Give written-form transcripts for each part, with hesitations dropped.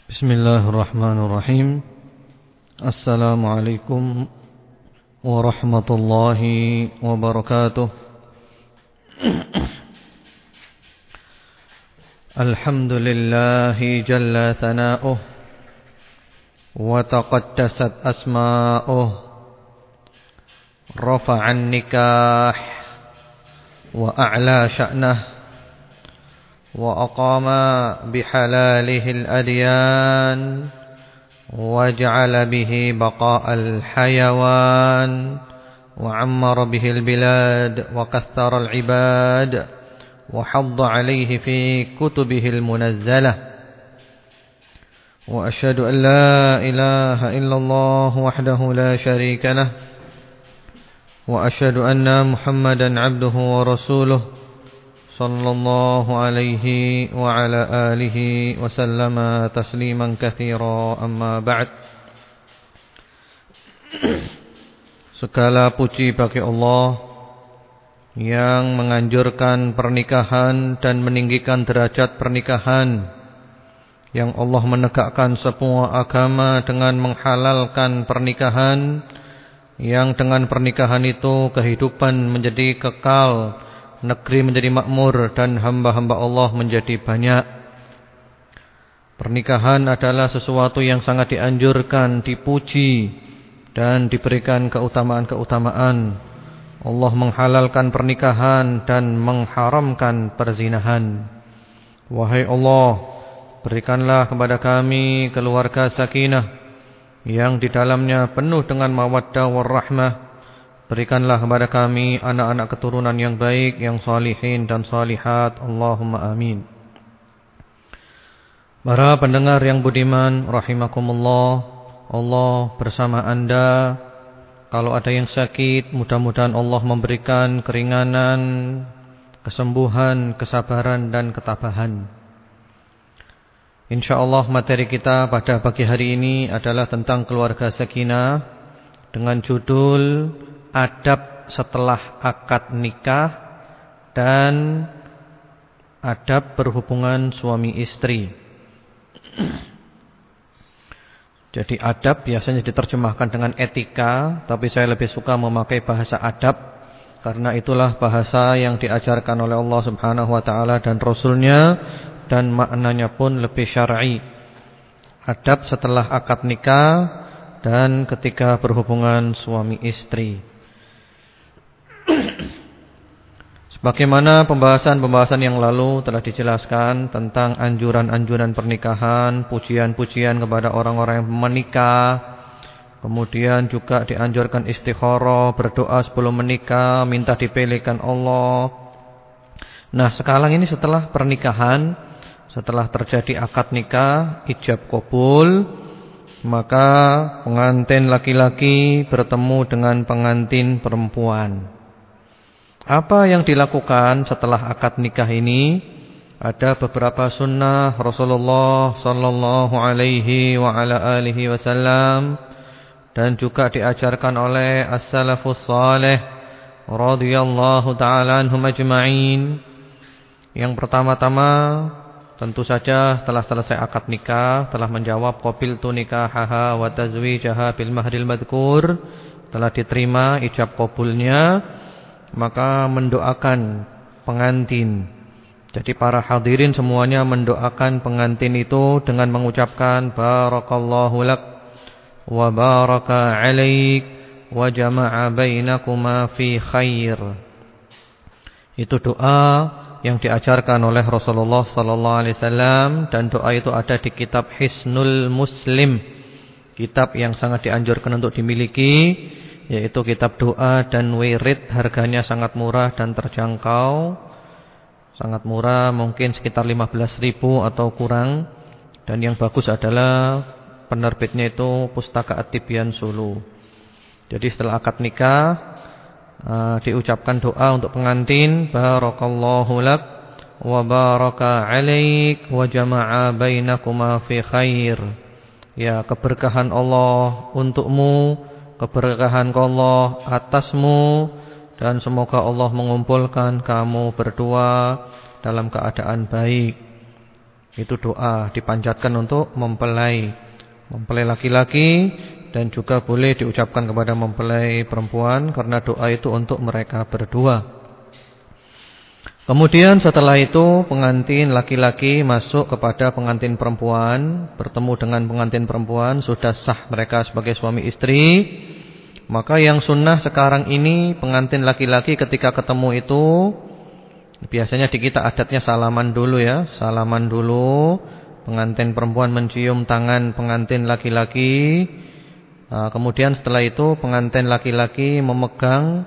Bismillahirrahmanirrahim. Assalamualaikum warahmatullahi wabarakatuh. Alhamdulillahi jalla thana'uh wa taqaddasat asma'uh, rafa'an nikah wa a'la sya'nah, وأقام بحلاله الأديان وجعل به بقاء الحيوان وعمر به البلاد وكثر العباد وحض عليه في كتبه المنزلة وأشهد أن لا إله إلا الله وحده لا شريك له وأشهد أن محمدا عبده ورسوله sallallahu alaihi wa ala alihi wa sallama tasliman katsira, amma ba'd. Segala puji bagi Allah yang menganjurkan pernikahan dan meninggikan derajat pernikahan, yang Allah menegakkan semua agama dengan menghalalkan pernikahan, yang dengan pernikahan itu kehidupan menjadi kekal, negeri menjadi makmur, dan hamba-hamba Allah menjadi banyak. Pernikahan adalah sesuatu yang sangat dianjurkan, dipuji, dan diberikan keutamaan-keutamaan. Allah menghalalkan pernikahan dan mengharamkan perzinahan. Wahai Allah, berikanlah kepada kami keluarga sakinah yang di dalamnya penuh dengan mawaddah warahmah. Berikanlah kepada kami anak-anak keturunan yang baik, yang salihin dan salihat. Allahumma amin. Para pendengar yang budiman, rahimakumullah, Allah bersama Anda. Kalau ada yang sakit, mudah-mudahan Allah memberikan keringanan, kesembuhan, kesabaran dan ketabahan. InsyaAllah materi kita pada pagi hari ini adalah tentang keluarga sakinah dengan judul adab setelah akad nikah dan adab berhubungan suami istri. Jadi adab biasanya diterjemahkan dengan etika, tapi saya lebih suka memakai bahasa adab, karena itulah bahasa yang diajarkan oleh Allah Subhanahu wa ta'ala dan Rasulnya, dan maknanya pun lebih syar'i. Adab setelah akad nikah dan ketika berhubungan suami istri. Sebagaimana pembahasan-pembahasan yang lalu telah dijelaskan tentang anjuran-anjuran pernikahan, pujian-pujian kepada orang-orang yang menikah, kemudian juga dianjurkan istikharah, berdoa sebelum menikah, minta dipilihkan Allah. Nah, sekarang ini setelah pernikahan, setelah terjadi akad nikah, ijab qabul, maka pengantin laki-laki bertemu dengan pengantin perempuan. Apa yang dilakukan setelah akad nikah ini? Ada beberapa sunnah Rasulullah sallallahu alaihi wa ala alihi wasallam, dan juga diajarkan oleh as-salafus salih radhiyallahu ta'ala anhum ajma'in. Yang pertama-tama, tentu saja setelah selesai akad nikah, telah menjawab qabiltu nikahaha wa tazwijaha bil mahril madhkur, telah diterima ijab qabulnya, maka mendoakan pengantin. Jadi para hadirin semuanya mendoakan pengantin itu dengan mengucapkan barakallahu lak wa baraka alaik wa jama'a bainakuma fi khair. Itu doa yang diajarkan oleh Rasulullah sallallahu alaihi wasallam, dan doa itu ada di kitab Hisnul Muslim, kitab yang sangat dianjurkan untuk dimiliki, yaitu kitab doa dan wirid. Harganya sangat murah dan terjangkau. Sangat murah, mungkin sekitar 15.000 atau kurang. Dan yang bagus adalah penerbitnya itu Pustaka At-Tibyan Sulu. Jadi setelah akad nikah, diucapkan doa untuk pengantin, barakallahu lak wa baraka alaik wa jama'a bainakuma fi khair. Ya, keberkahan Allah untukmu, keberkahan Allah atasmu, dan semoga Allah mengumpulkan kamu berdua dalam keadaan baik. Itu doa dipanjatkan untuk mempelai laki-laki, dan juga boleh diucapkan kepada mempelai perempuan, karena doa itu untuk mereka berdua. Kemudian setelah itu pengantin laki-laki masuk kepada pengantin perempuan, bertemu dengan pengantin perempuan, sudah sah mereka sebagai suami istri. Maka yang sunnah sekarang ini, pengantin laki-laki ketika ketemu itu, biasanya di kita adatnya salaman dulu ya, salaman dulu. Pengantin perempuan mencium tangan pengantin laki-laki. Kemudian setelah itu pengantin laki-laki memegang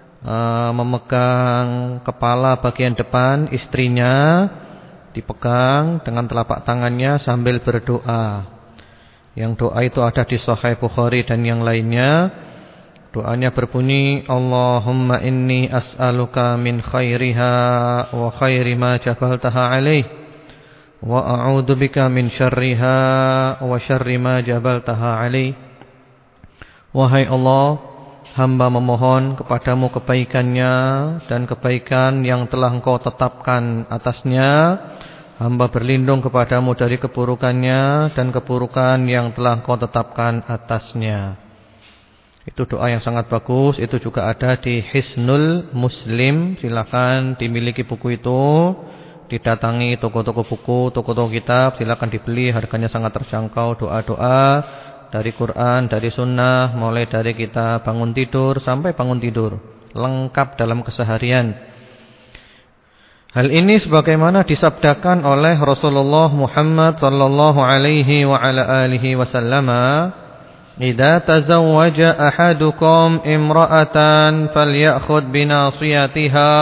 kepala bagian depan istrinya, dipegang dengan telapak tangannya sambil berdoa. Yang doa itu ada di Sahih Bukhari dan yang lainnya. Doanya berbunyi, Allahumma inni as'aluka min khairiha wa khairi ma jabaltaha alaih, wa a'udzubika min syarriha wa syarri ma jabaltaha alaih. Wahai Allah, hamba memohon kepadamu kebaikannya dan kebaikan yang telah engkau tetapkan atasnya. Hamba berlindung kepadamu dari keburukannya dan keburukan yang telah engkau tetapkan atasnya. Itu doa yang sangat bagus. Itu juga ada di Hisnul Muslim. Silakan dimiliki buku itu. Didatangi toko-toko buku, toko-toko kitab, silakan dibeli. Harganya sangat terjangkau. Doa-doa dari Quran, dari Sunnah, mulai dari kita bangun tidur sampai bangun tidur, lengkap dalam keseharian. Hal ini sebagaimana disabdakan oleh Rasulullah Muhammad sallallahu alaihi wa ala alihi wasallam, "Idza tazawwaja ahadukum imra'atan falyakhudh binasiyatiha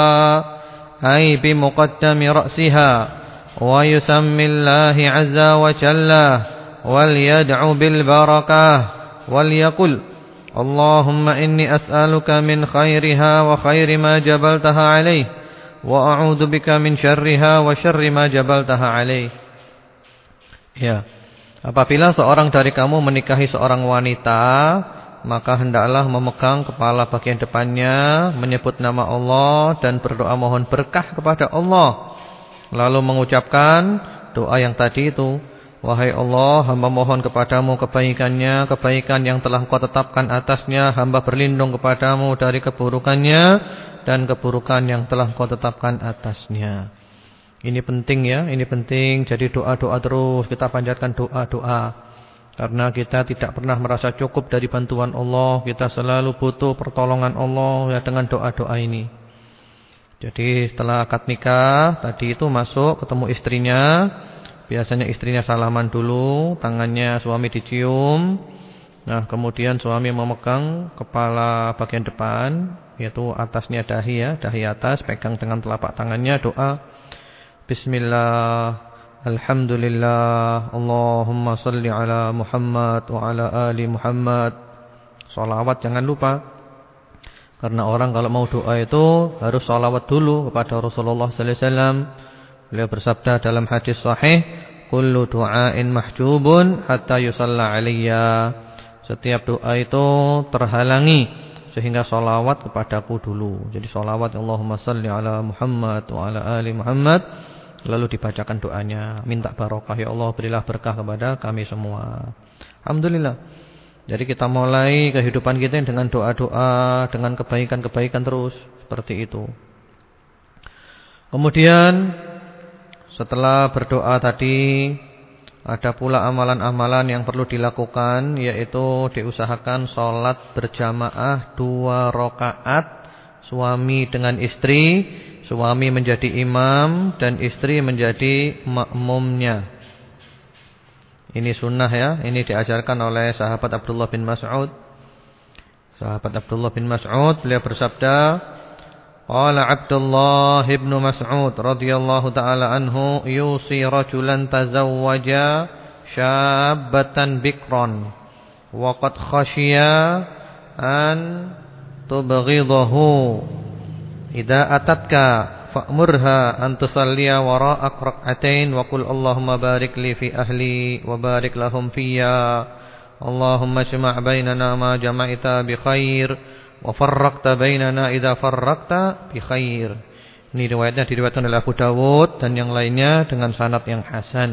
ay bi muqaddami ra'siha wa yusammillahi 'azza wa jalla wal yad'u bil barakah wal yaqul Allahumma inni as'aluka min khairiha wa khairi ma jabaltaha alaih wa a'udzubika min syarriha wa syarri ma jabaltaha alaih." Ya, apabila seorang dari kamu menikahi seorang wanita, maka hendaklah memegang kepala bagian depannya, menyebut nama Allah dan berdoa mohon berkah kepada Allah. Lalu mengucapkan doa yang tadi itu, wahai Allah, hamba mohon kepadamu kebaikannya, kebaikan yang telah Engkau tetapkan atasnya. Hamba berlindung kepadamu dari keburukannya dan keburukan yang telah Engkau tetapkan atasnya. Ini penting ya, ini penting. Jadi doa-doa terus, kita panjatkan doa-doa. Karena kita tidak pernah merasa cukup dari bantuan Allah. Kita selalu butuh pertolongan Allah ya, dengan doa-doa ini. Jadi setelah akad nikah tadi itu masuk ketemu istrinya. Biasanya istrinya salaman dulu, tangannya suami dicium. Nah, kemudian suami memegang kepala bagian depan, yaitu atasnya dahi ya, dahi atas, pegang dengan telapak tangannya, doa Bismillah, Alhamdulillah, Allahumma salli ala Muhammad wa ala ali Muhammad. Sholawat jangan lupa. Karena orang kalau mau doa itu harus sholawat dulu kepada Rasulullah sallallahu alaihi wasallam. Beliau bersabda dalam hadis sahih, kullu du'ain mahjubun hatta yusalla alayya. Setiap doa itu terhalangi sehingga sholawat kepadaku dulu. Jadi sholawat Allahumma salli ala Muhammad wa ala ali Muhammad, lalu dibacakan doanya, minta barokah, ya Allah berilah berkah kepada kami semua. Alhamdulillah. Jadi kita mulai kehidupan kita dengan doa-doa, dengan kebaikan-kebaikan terus seperti itu. Kemudian setelah berdoa tadi, ada pula amalan-amalan yang perlu dilakukan, yaitu diusahakan sholat berjamaah 2 rakaat, suami dengan istri, suami menjadi imam dan istri menjadi makmumnya. Ini sunnah ya, ini diajarkan oleh sahabat Abdullah bin Mas'ud. Sahabat Abdullah bin Mas'ud, beliau bersabda, qala Abdullah bin Mas'ud radhiyallahu ta'ala anhu, yusi rajulan tazawwaja syabatan bikran wa qad khashiya an tubghidahu idza atatka fa'murha an tusalliya wara'ak rak'atain wa qul Allahumma barik li fi ahli wa barik lahum fiyya Allahumma jma' bainana ma jama'ita bi khair wa farraqta bainana idza farraqta bi khair. Ini riwayatnya diriwayatkan oleh Abu Dawud dan yang lainnya dengan sanad yang hasan.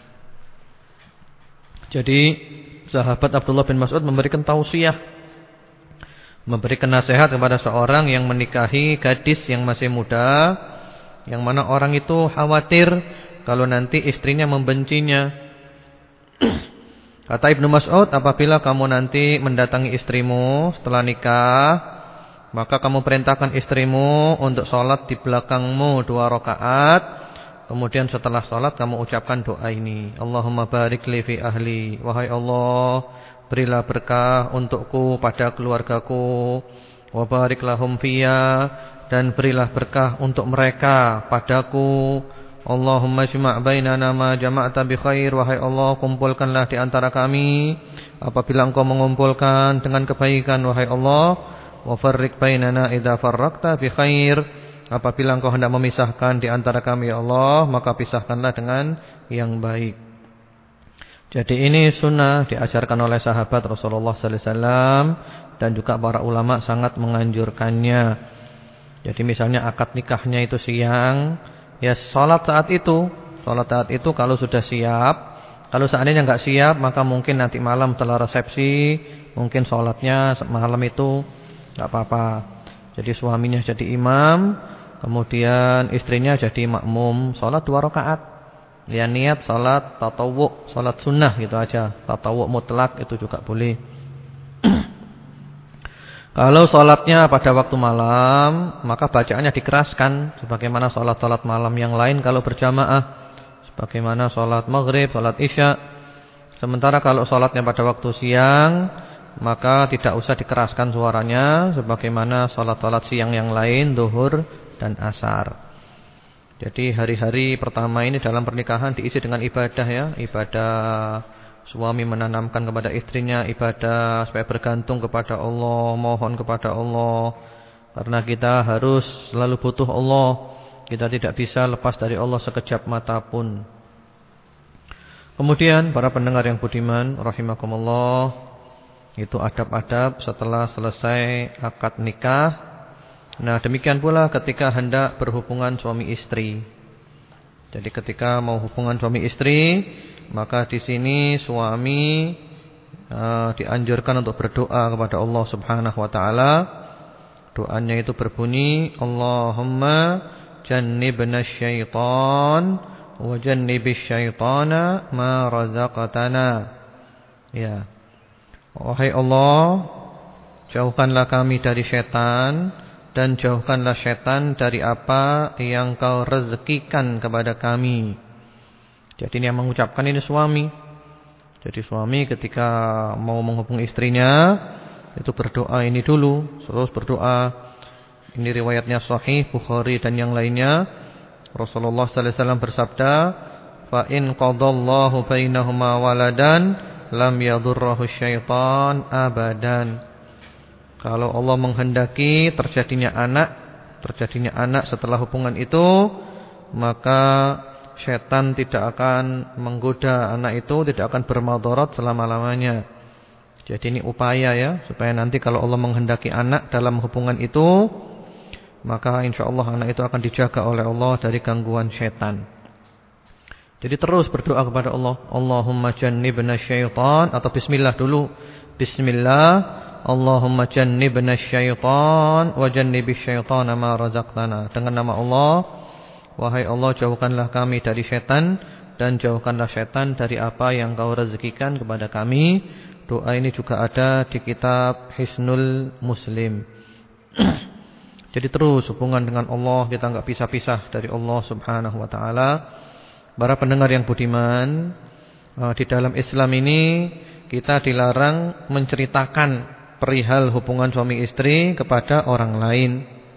Jadi sahabat Abdullah bin Mas'ud memberikan tausiah, memberikan nasihat kepada seorang yang menikahi gadis yang masih muda, yang mana orang itu khawatir kalau nanti istrinya membencinya. Kata Ibnu Mas'ud, apabila kamu nanti mendatangi istrimu setelah nikah, maka kamu perintahkan istrimu untuk sholat di belakangmu 2 rakaat. Kemudian setelah sholat kamu ucapkan doa ini, Allahumma barik li fi ahli. Wahai Allah, berilah berkah untukku pada keluargaku. Wa barik lahum fiyya, dan berilah berkah untuk mereka padaku. Allahumma jma' bainana ma jama'ta bi khair. Wahai Allah, kumpulkanlah di antara kami apabila Engkau mengumpulkan dengan kebaikan. Wahai Allah, wa farriq bainana idza farraqta bi khair. Apabila Engkau hendak memisahkan di antara kami ya Allah, maka pisahkanlah dengan yang baik. Jadi ini sunnah diajarkan oleh sahabat Rasulullah sallallahu alaihi wasallam dan juga para ulama sangat menganjurkannya. Jadi misalnya akad nikahnya itu siang, ya salat saat itu. Salat saat itu kalau sudah siap. Kalau seandainya enggak siap, maka mungkin nanti malam setelah resepsi, mungkin salatnya malam itu enggak apa-apa. Jadi suaminya jadi imam, kemudian istrinya jadi makmum, salat 2 rakaat. Ya niat salat tatawwu, salat sunnah gitu aja. Tatawwu mutlak itu juga boleh. Kalau salatnya pada waktu malam, maka bacaannya dikeraskan sebagaimana salat-salat malam yang lain kalau berjamaah. Sebagaimana salat maghrib, salat isya. Sementara kalau salatnya pada waktu siang, maka tidak usah dikeraskan suaranya sebagaimana salat-salat siang yang lain, zuhur dan asar. Jadi hari-hari pertama ini dalam pernikahan diisi dengan ibadah ya, ibadah suami menanamkan kepada istrinya, ibadah supaya bergantung kepada Allah, mohon kepada Allah. Karena kita harus selalu butuh Allah. Kita tidak bisa lepas dari Allah sekejap mata pun. Kemudian para pendengar yang budiman rahimakumullah, itu adab-adab setelah selesai akad nikah. Nah, demikian pula ketika hendak berhubungan suami istri. Jadi ketika mau hubungan suami istri, maka di sini suami dianjurkan untuk berdoa kepada Allah Subhanahu wa taala. Doanya itu berbunyi, Allahumma jannibna syaitan wa jannibish syaitana ma razaqtana. Ya. Wahai Allah, jauhkanlah kami dari setan dan jauhkanlah setan dari apa yang Kau rezekikan kepada kami. Jadi ini yang mengucapkan ini suami. Jadi suami ketika mau menghubungi istrinya itu berdoa ini dulu, terus berdoa. Ini riwayatnya sahih Bukhari dan yang lainnya. Rasulullah sallallahu alaihi wasallam bersabda, "Fa in qadallahu bainahuma waladan lam yadurruhu syaitan abadan." Kalau Allah menghendaki terjadinya anak setelah hubungan itu, maka setan tidak akan menggoda anak itu, tidak akan bermadarat selama-lamanya. Jadi ini upaya ya, supaya nanti kalau Allah menghendaki anak dalam hubungan itu, maka insyaallah anak itu akan dijaga oleh Allah dari gangguan setan. Jadi terus berdoa kepada Allah, Allahumma jannibna syaitan, atau bismillah dulu. Bismillah, Allahumma jannibna syaitan wa jannibish syaitana ma razaqtana. Dengan nama Allah, wahai Allah, jauhkanlah kami dari setan dan jauhkanlah setan dari apa yang Kau rezekikan kepada kami. Doa ini juga ada di kitab Hisnul Muslim. Jadi terus hubungan dengan Allah, kita enggak bisa pisah dari Allah Subhanahu wa taala. Para pendengar yang budiman, di dalam Islam ini kita dilarang menceritakan perihal hubungan suami istri kepada orang lain.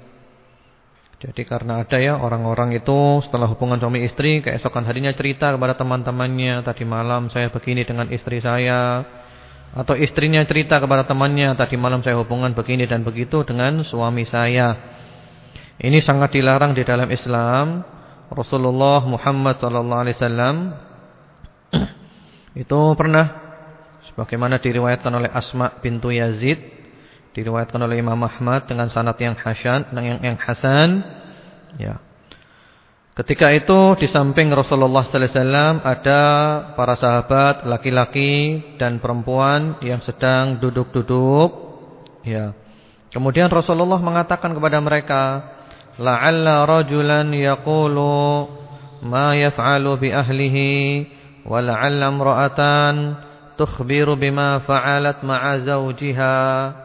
Jadi karena ada ya orang-orang itu setelah hubungan suami istri keesokan harinya cerita kepada teman-temannya, tadi malam saya begini dengan istri saya. Atau istrinya cerita kepada temannya, tadi malam saya hubungan begini dan begitu dengan suami saya. Ini sangat dilarang di dalam Islam. Rasulullah Muhammad SAW itu pernah, sebagaimana diriwayatkan oleh Asma bintu Yazid, diriwayatkan oleh Imam Ahmad dengan sanad yang hasan, Ya. Ketika itu di samping Rasulullah sallallahu alaihi wasallam ada para sahabat laki-laki dan perempuan yang sedang duduk-duduk. Ya. Kemudian Rasulullah mengatakan kepada mereka, la'alla rajulan yaqulu ma yaf'alu bi ahlihi wa la'alla imra'atan tukhbiru bima fa'alat ma'a zawjiha.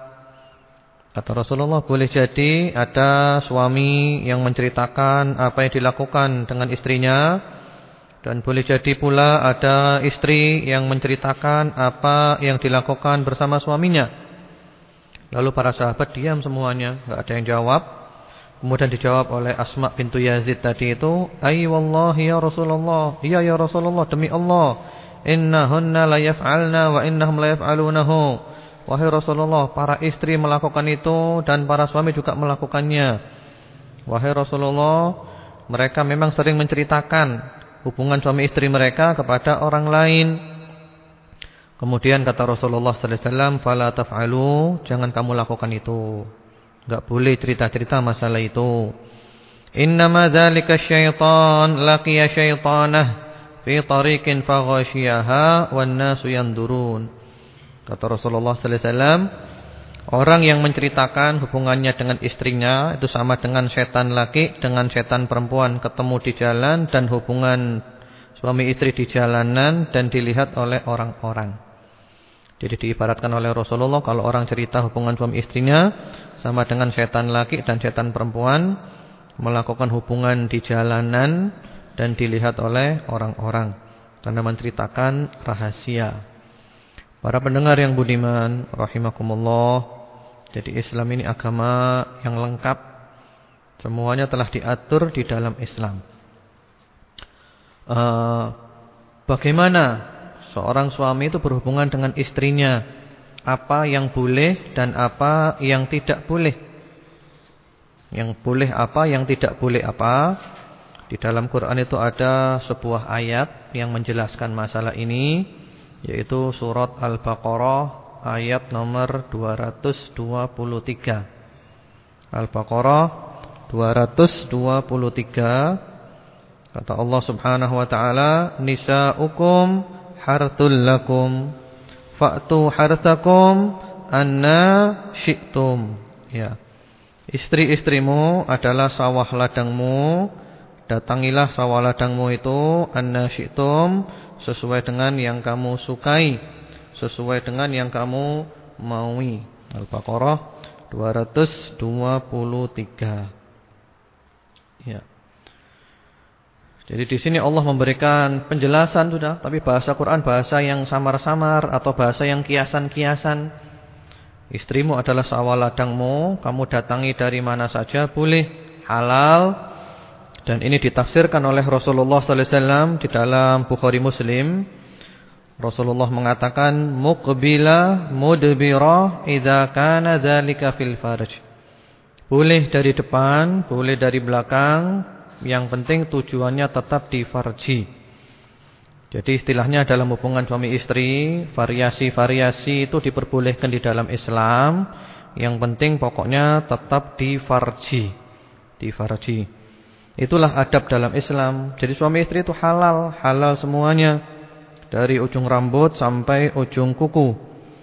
Kata Rasulullah, boleh jadi ada suami yang menceritakan apa yang dilakukan dengan istrinya, dan boleh jadi pula ada istri yang menceritakan apa yang dilakukan bersama suaminya. Lalu para sahabat diam semuanya, enggak ada yang jawab. Kemudian dijawab oleh Asma bintu Yazid tadi itu, "Ay wallahi ya Rasulullah." "Iya ya Rasulullah, demi Allah. Innahunna la yaf'alna wa innahum la yaf'alunahu." Wahai Rasulullah, para istri melakukan itu dan para suami juga melakukannya. Wahai Rasulullah, mereka memang sering menceritakan hubungan suami istri mereka kepada orang lain. Kemudian kata Rasulullah sallallahu alaihi wasallam, "Fala taf'alu." Jangan kamu lakukan itu. Enggak boleh cerita-cerita masalah itu. Innama dzalika syaitan laqiya syaitanah fi tariqin faghashiyaha wan nasu yandurun. Kata Rasulullah sallallahu alaihi wasallam, orang yang menceritakan hubungannya dengan istrinya itu sama dengan setan laki dengan setan perempuan ketemu di jalan, dan hubungan suami istri di jalanan dan dilihat oleh orang-orang. Jadi diibaratkan oleh Rasulullah, kalau orang cerita hubungan suami istrinya sama dengan setan laki dan setan perempuan melakukan hubungan di jalanan dan dilihat oleh orang-orang karena menceritakan rahasia. Para pendengar yang budiman rahimakumullah, jadi Islam ini agama yang lengkap. Semuanya telah diatur di dalam Islam. Bagaimana seorang suami itu berhubungan dengan istrinya, apa yang boleh dan apa yang tidak boleh. Yang boleh apa, yang tidak boleh apa. Di dalam Quran itu ada sebuah ayat yang menjelaskan masalah ini, yaitu surat Al-Baqarah ayat nomor 223. Al-Baqarah 223. Kata Allah Subhanahu wa taala, "Nisa'ukum harthul lakum fa'tu harthakum anna syi'tum." Ya. Istri-istrimu adalah sawah ladangmu, datangilah sawah ladangmu itu anna syi'tum, sesuai dengan yang kamu sukai, sesuai dengan yang kamu maui. Al-Baqarah 223. Ya. Jadi di sini Allah memberikan penjelasan sudah, tapi bahasa Quran bahasa yang samar-samar atau bahasa yang kiasan-kiasan. Istrimu adalah sawah ladangmu, kamu datangi dari mana saja boleh, halal. Dan ini ditafsirkan oleh Rasulullah sallallahu alaihi wasallam di dalam Bukhari Muslim. Rasulullah mengatakan, muqbila mudbira idza kana dzalika fil farj. Boleh dari depan, boleh dari belakang, yang penting tujuannya tetap di farji. Jadi istilahnya dalam hubungan suami istri, variasi-variasi itu diperbolehkan di dalam Islam. Yang penting pokoknya tetap di farji. Di farji. Itulah adab dalam Islam. Jadi suami istri itu halal, halal semuanya, dari ujung rambut sampai ujung kuku.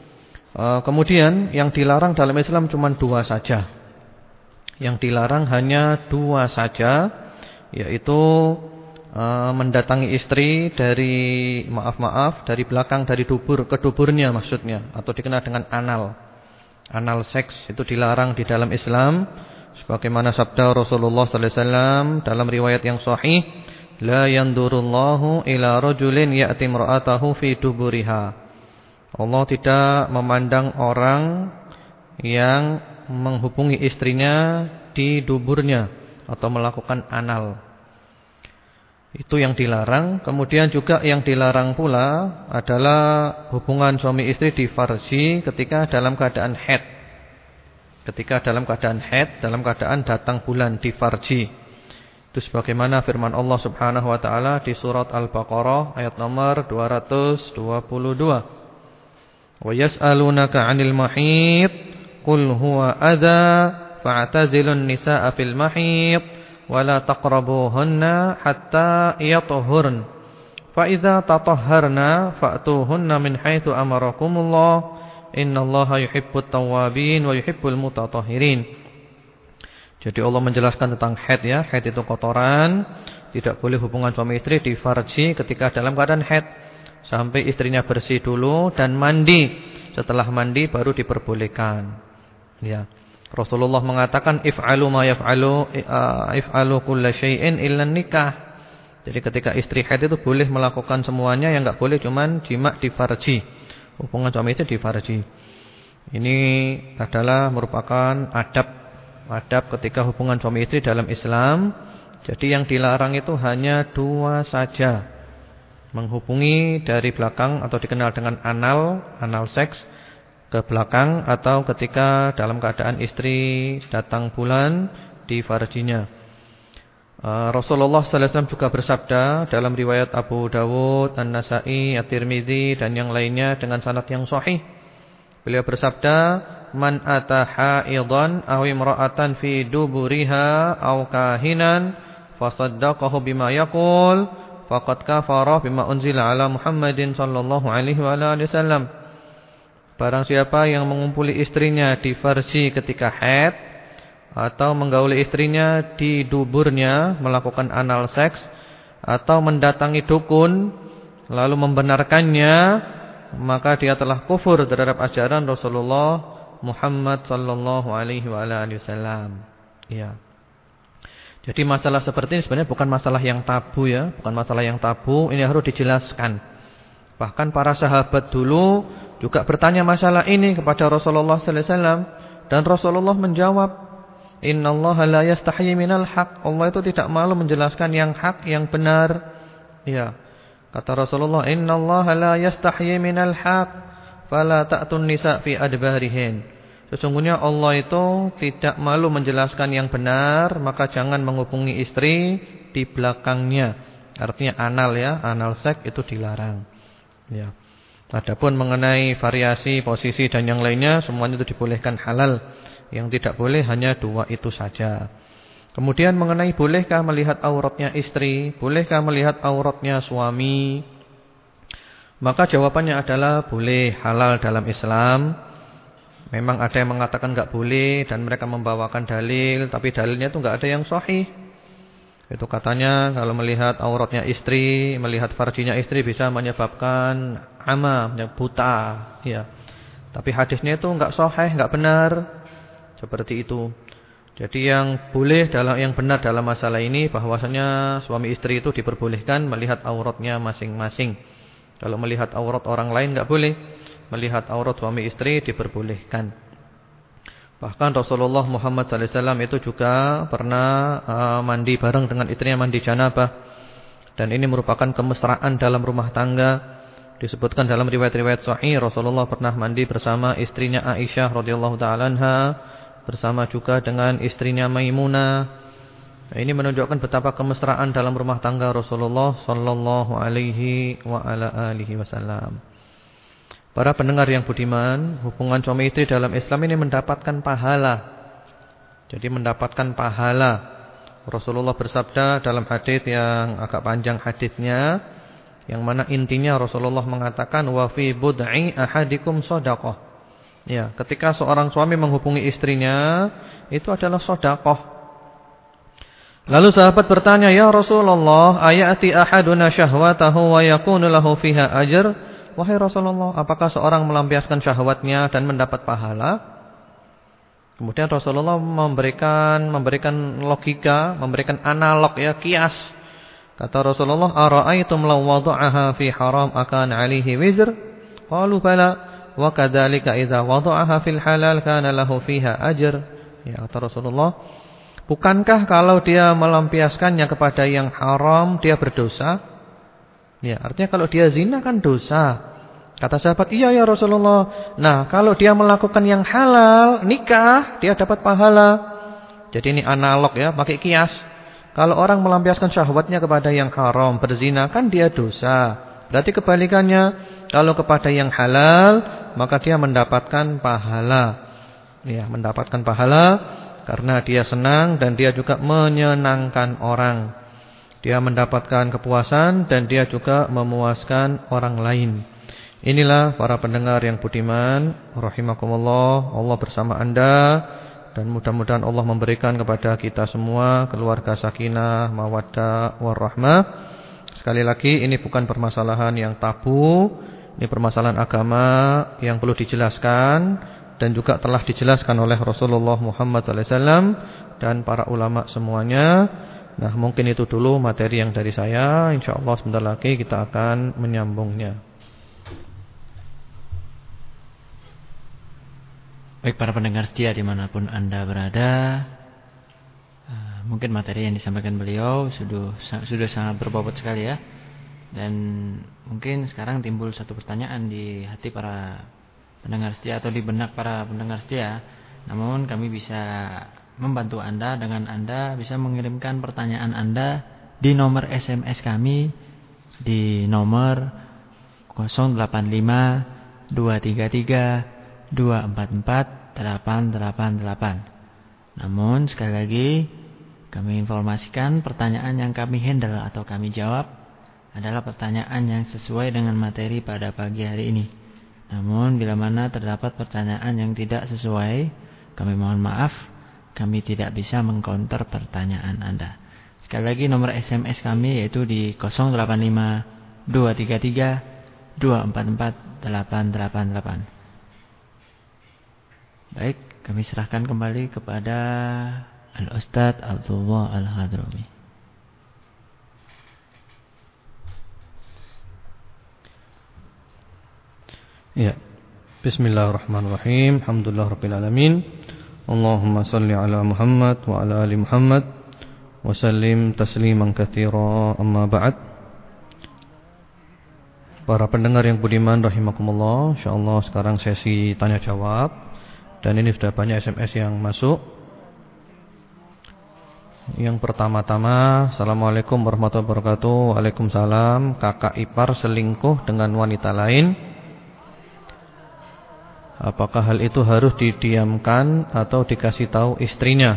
Kemudian yang dilarang dalam Islam cuma 2 saja. Yang dilarang hanya 2 saja, yaitu mendatangi istri dari dari belakang, dari dubur ke duburnya maksudnya, atau dikenal dengan anal. Anal seks itu dilarang di dalam Islam. Sebagaimana sabda Rasulullah sallallahu alaihi wasallam dalam riwayat yang sahih, la yandurullahu ila rajulin ya'ti imra'atahu fi duburiha. Allah tidak memandang orang yang menghubungi istrinya di duburnya atau melakukan anal. Itu yang dilarang. Kemudian juga yang dilarang pula adalah hubungan suami istri di farji ketika dalam keadaan haid. Ketika dalam keadaan haid, dalam keadaan datang bulan di farji. Itu sebagaimana firman Allah Subhanahu wa taala di surat Al-Baqarah ayat nomor 222. Wa yas'alunaka 'anil mahid qul huwa adza fa'tazilun nisaa fil mahid wa la taqrabuhunna hatta yatahhurn. Fa idza tatahharna fa'tuhunna min haitsu amarakumullah. Innallaha yuhibbut tawwabin wa yuhibbul mutatahhirin. Jadi Allah menjelaskan tentang haid ya. Haid itu kotoran, tidak boleh hubungan suami istri di farji ketika dalam keadaan haid sampai istrinya bersih dulu dan mandi. Setelah mandi baru diperbolehkan. Ya. Rasulullah mengatakan if'alu ma if'alu kulla syai'in illa nikah. Jadi ketika istri haid itu boleh melakukan semuanya, yang enggak boleh cuman jima di farji. Hubungan suami istri di farji. Ini adalah merupakan adab ketika hubungan suami istri dalam Islam. Jadi yang dilarang itu hanya 2 saja. Menghubungi dari belakang atau dikenal dengan anal seks ke belakang, atau ketika dalam keadaan istri datang bulan di farjinya. Rasulullah sallallahu alaihi wasallam juga bersabda dalam riwayat Abu Dawud, An-Nasa'i, At-Tirmidzi dan yang lainnya dengan sanad yang sahih. Beliau bersabda, "Man ata haidan aw imra'atan fi duburiha aw kahinan fasaddaqahu bima yaqul faqad kafara bima unzila ala Muhammadin sallallahu alaihi wa alihi wasallam." Barang siapa yang mengumpuli istrinya di farji ketika haid atau menggauli istrinya di duburnya, melakukan anal seks, atau mendatangi dukun lalu membenarkannya, maka dia telah kufur terhadap ajaran Rasulullah Muhammad sallallahu alaihi wasallam. Ya. Jadi masalah seperti ini sebenarnya bukan masalah yang tabu ya, bukan masalah yang tabu, ini harus dijelaskan. Bahkan para sahabat dulu juga bertanya masalah ini kepada Rasulullah sallallahu alaihi wasallam dan Rasulullah menjawab, Innallaha la yastahyi minal haq. Allah itu tidak malu menjelaskan yang hak, yang benar. Ya. Kata Rasulullah, Innallaha la yastahyi minal haq, fala ta'tun nisa fi adbarihin. Sesungguhnya Allah itu tidak malu menjelaskan yang benar, maka jangan menghubungi istri di belakangnya. Artinya anal ya, anal seks itu dilarang. Ya. Adapun mengenai variasi, posisi dan yang lainnya, semuanya itu dibolehkan, halal. Yang tidak boleh hanya 2 itu saja. Kemudian mengenai bolehkah melihat auratnya istri, bolehkah melihat auratnya suami? Maka jawabannya adalah boleh, halal dalam Islam. Memang ada yang mengatakan enggak boleh dan mereka membawakan dalil, tapi dalilnya itu enggak ada yang sahih. Itu katanya kalau melihat auratnya istri, melihat farjinya istri bisa menyebabkan ama, buta, ya. Tapi hadisnya itu enggak sahih, enggak benar. Seperti itu. Jadi yang boleh yang benar dalam masalah ini bahwasanya suami istri itu diperbolehkan melihat auratnya masing-masing. Kalau melihat aurat orang lain enggak boleh. Melihat aurat suami istri diperbolehkan. Bahkan Rasulullah Muhammad sallallahu alaihi wasallam itu juga pernah mandi bareng dengan istrinya, mandi janabah. Dan ini merupakan kemesraan dalam rumah tangga. Disebutkan dalam riwayat-riwayat sahih Rasulullah pernah mandi bersama istrinya Aisyah radhiyallahu taala anha, bersama juga dengan istrinya Maimunah. Ini menunjukkan betapa kemesraan dalam rumah tangga Rasulullah sallallahu alaihi wa ala alihi wasallam. Para pendengar yang budiman, hubungan suami istri dalam Islam ini mendapatkan pahala. Jadi mendapatkan pahala. Rasulullah bersabda dalam hadis yang agak panjang hadisnya, yang mana intinya Rasulullah mengatakan wa fi bud'i ahadikum shadaqah. Ya, ketika seorang suami menghubungi istrinya, itu adalah sedekah. Lalu sahabat bertanya, "Ya Rasulullah, ayati ahaduna syahwatahu wa yakunu lahu fiha ajr?" Wahai Rasulullah, apakah seorang melampiaskan syahwatnya dan mendapat pahala? Kemudian Rasulullah memberikan logika, memberikan analog ya, kias. Kata Rasulullah, "Ara'aitum law wada'aha fi haram akan 'alaihi wizr?" Qalu bala. Wa kadzalika idza wada'aha fil halal kana lahu fiha ajr. Ya, kata Rasulullah, bukankah kalau dia melampiaskannya kepada yang haram dia berdosa? Ya, artinya kalau dia zina kan dosa. Kata sahabat, "Iya ya Rasulullah." Nah, kalau dia melakukan yang halal, nikah, dia dapat pahala. Jadi ini analog ya, pakai kias. Kalau orang melampiaskan syahwatnya kepada yang haram, berzina, kan dia dosa. Berarti kebalikannya, kalau kepada yang halal, maka dia mendapatkan pahala. Ya, mendapatkan pahala. karena dia senang dan dia juga menyenangkan orang. Dia mendapatkan kepuasan dan dia juga memuaskan orang lain. Inilah para pendengar yang budiman, rahimakumullah, Allah bersama Anda. Dan mudah-mudahan Allah memberikan kepada kita semua keluarga sakinah, mawaddah, warahmah. Sekali lagi, ini bukan permasalahan yang tabu. Ini permasalahan agama yang perlu dijelaskan. Dan juga telah dijelaskan oleh Rasulullah Muhammad SAW dan para ulama semuanya. Nah, mungkin itu dulu materi yang dari saya. InsyaAllah sebentar lagi kita akan menyambungnya. Baik para pendengar setia dimanapun Anda berada, mungkin materi yang disampaikan beliau sudah sangat berbobot sekali ya. Dan mungkin sekarang timbul satu pertanyaan di hati para pendengar setia atau di benak para pendengar setia. Namun kami bisa membantu Anda dengan Anda bisa mengirimkan pertanyaan Anda di nomor SMS kami di nomor 085 233 244-888. Namun sekali lagi kami informasikan pertanyaan yang kami handle atau kami jawab adalah pertanyaan yang sesuai dengan materi pada pagi hari ini. Namun bila mana terdapat pertanyaan yang tidak sesuai, kami mohon maaf, kami tidak bisa mengcounter pertanyaan Anda. Sekali lagi nomor SMS kami yaitu di 085 233 244 888. Baik, kami serahkan kembali kepada Al-Ustadz Abdullah Al-Hadrami. Ya. Bismillahirrahmanirrahim. Alhamdulillah rabbil alamin. Allahumma salli ala Muhammad wa ala ali Muhammad wa sallim tasliman katsira. Amma ba'd. Para pendengar yang budiman rahimakumullah, insyaallah sekarang sesi tanya jawab. Dan ini sudah banyak SMS yang masuk. Yang pertama-tama, Assalamualaikum warahmatullahi wabarakatuh. Waalaikumsalam. Kakak ipar selingkuh dengan wanita lain. Apakah hal itu harus didiamkan atau dikasih tahu istrinya?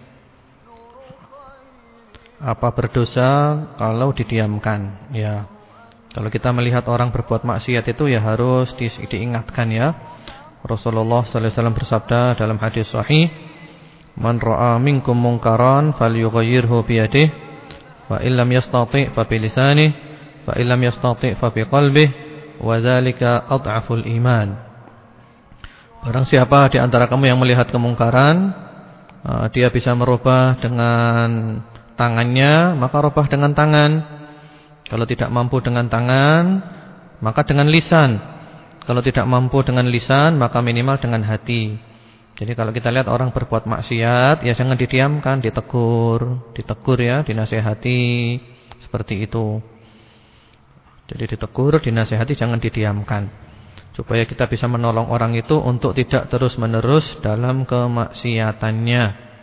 Apa berdosa kalau didiamkan? Ya. Kalau kita melihat orang berbuat maksiat itu ya harus diingatkan ya. Rasulullah sallallahu alaihi wasallam bersabda dalam hadis sahih, "Man ra'a minkum munkaran falyughayyirhu bi yadihi, fa illam yastati' fa bi lisanihi, fa illam yastati' fa bi qalbihi, wa dzalika adhaful iman." Barang siapa di antara kamu yang melihat kemungkaran, dia bisa merubah dengan tangannya, maka rubah dengan tangan. Kalau tidak mampu dengan tangan, maka dengan lisan. Kalau tidak mampu dengan lisan, maka minimal dengan hati. Jadi kalau kita lihat orang berbuat maksiat, ya jangan didiamkan, ditegur ya, dinasihati, seperti itu. Jadi ditegur, dinasihati, jangan didiamkan. Supaya kita bisa menolong orang itu untuk tidak terus-menerus dalam kemaksiatannya.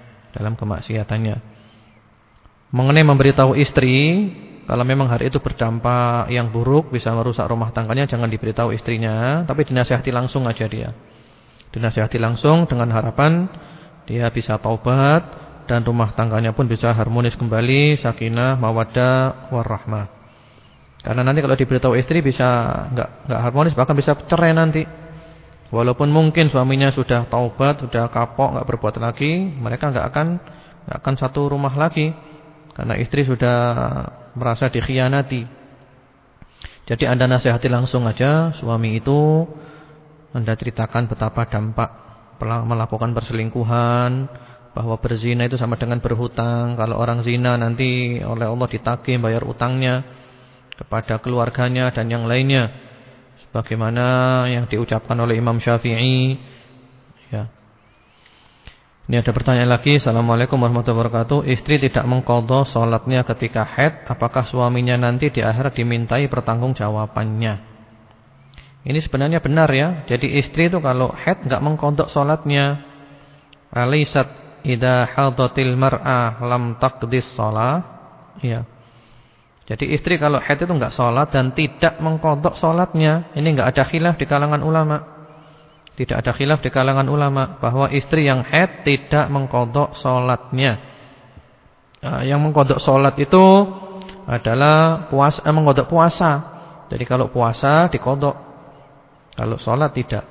Mengenai memberitahu istri, kalau memang hari itu berdampak yang buruk, bisa merusak rumah tangganya, jangan diberitahu istrinya, tapi dinasihati langsung aja dia. Dinasihati langsung dengan harapan dia bisa taubat dan rumah tangganya pun bisa harmonis kembali, sakinah, mawaddah, warahmah. Karena nanti kalau diberitahu istri bisa enggak harmonis, bahkan bisa cerai nanti. Walaupun mungkin suaminya sudah taubat, sudah kapok, enggak berbuat lagi, mereka enggak akan satu rumah lagi. Karena istri sudah merasa dikhianati. Jadi Anda nasihati langsung aja suami itu. Anda ceritakan betapa dampak melakukan perselingkuhan, bahwa berzina itu sama dengan berhutang. Kalau orang zina nanti oleh Allah ditagih bayar utangnya kepada keluarganya dan yang lainnya. Sebagaimana yang diucapkan oleh Imam Syafi'i. Ya. Ini ada pertanyaan lagi. Assalamualaikum warahmatullahi wabarakatuh. Istri tidak mengqadha salatnya ketika haid, apakah suaminya nanti di akhirat dimintai pertanggungjawabannya? Ini sebenarnya benar ya. Jadi istri itu kalau haid enggak mengqadha salatnya. Alaisat idza hadatil mar'ah lam taqdis shalah. Ya. Jadi istri kalau haid itu enggak salat dan tidak mengqadha salatnya. Ini enggak ada khilaf di kalangan ulama. Tidak ada khilaf di kalangan ulama bahwa istri yang haid tidak mengqadha salatnya. Yang mengqadha salat itu adalah mengqadha puasa. Jadi kalau puasa diqadha, kalau salat tidak.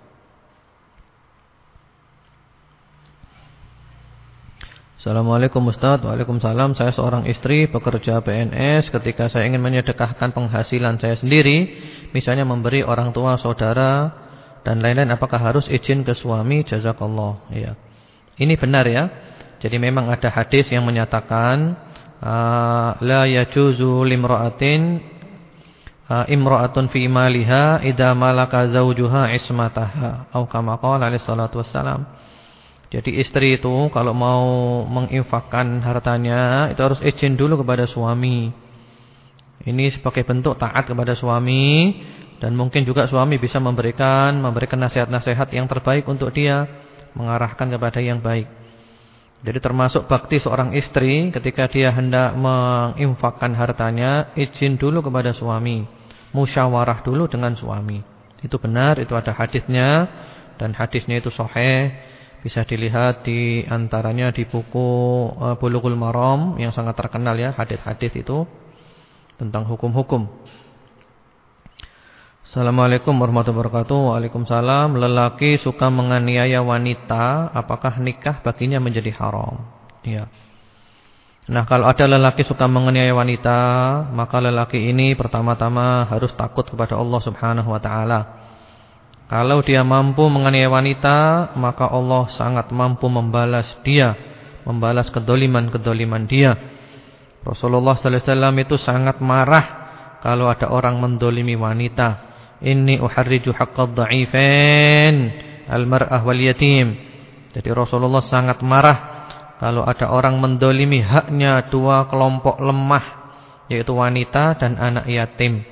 Assalamualaikum Ustaz. Waalaikumsalam. Saya seorang istri bekerja PNS. Ketika saya ingin menyedekahkan penghasilan saya sendiri, misalnya memberi orang tua, saudara dan lain-lain, apakah harus izin ke suami? Jazakallah. Ya. Ini benar ya. Jadi memang ada hadis yang menyatakan la yajuzu limra'atin imra'atun fi maliha idza malaka zawjuha ismataha atau kama qala alaihi salatu wassalam. Jadi istri itu kalau mau menginfakkan hartanya itu harus izin dulu kepada suami. Ini sebagai bentuk taat kepada suami. Dan mungkin juga suami bisa memberikan nasihat-nasihat yang terbaik untuk dia, mengarahkan kepada yang baik. Jadi termasuk bakti seorang istri ketika dia hendak menginfakkan hartanya, izin dulu kepada suami, musyawarah dulu dengan suami. Itu benar, itu ada hadisnya dan hadisnya itu sahih. Bisa dilihat di antaranya di buku Bulughul Maram yang sangat terkenal ya, hadis-hadis itu tentang hukum-hukum. Assalamualaikum warahmatullahi wabarakatuh. Waalaikumsalam. Lelaki suka menganiaya wanita, apakah nikah baginya menjadi haram? Ya. Nah, kalau ada lelaki suka menganiaya wanita, maka lelaki ini pertama-tama harus takut kepada Allah Subhanahu wa taala. Kalau dia mampu menganiaya wanita, maka Allah sangat mampu membalas dia, membalas kedoliman-kedoliman dia. Rasulullah sallallahu alaihi wasallam itu sangat marah kalau ada orang mendolimi wanita. Inni uharriju haqqad dha'ifain al-mar'ah wal yatim. Jadi Rasulullah sangat marah kalau ada orang mendolimi haknya dua kelompok lemah, yaitu wanita dan anak yatim.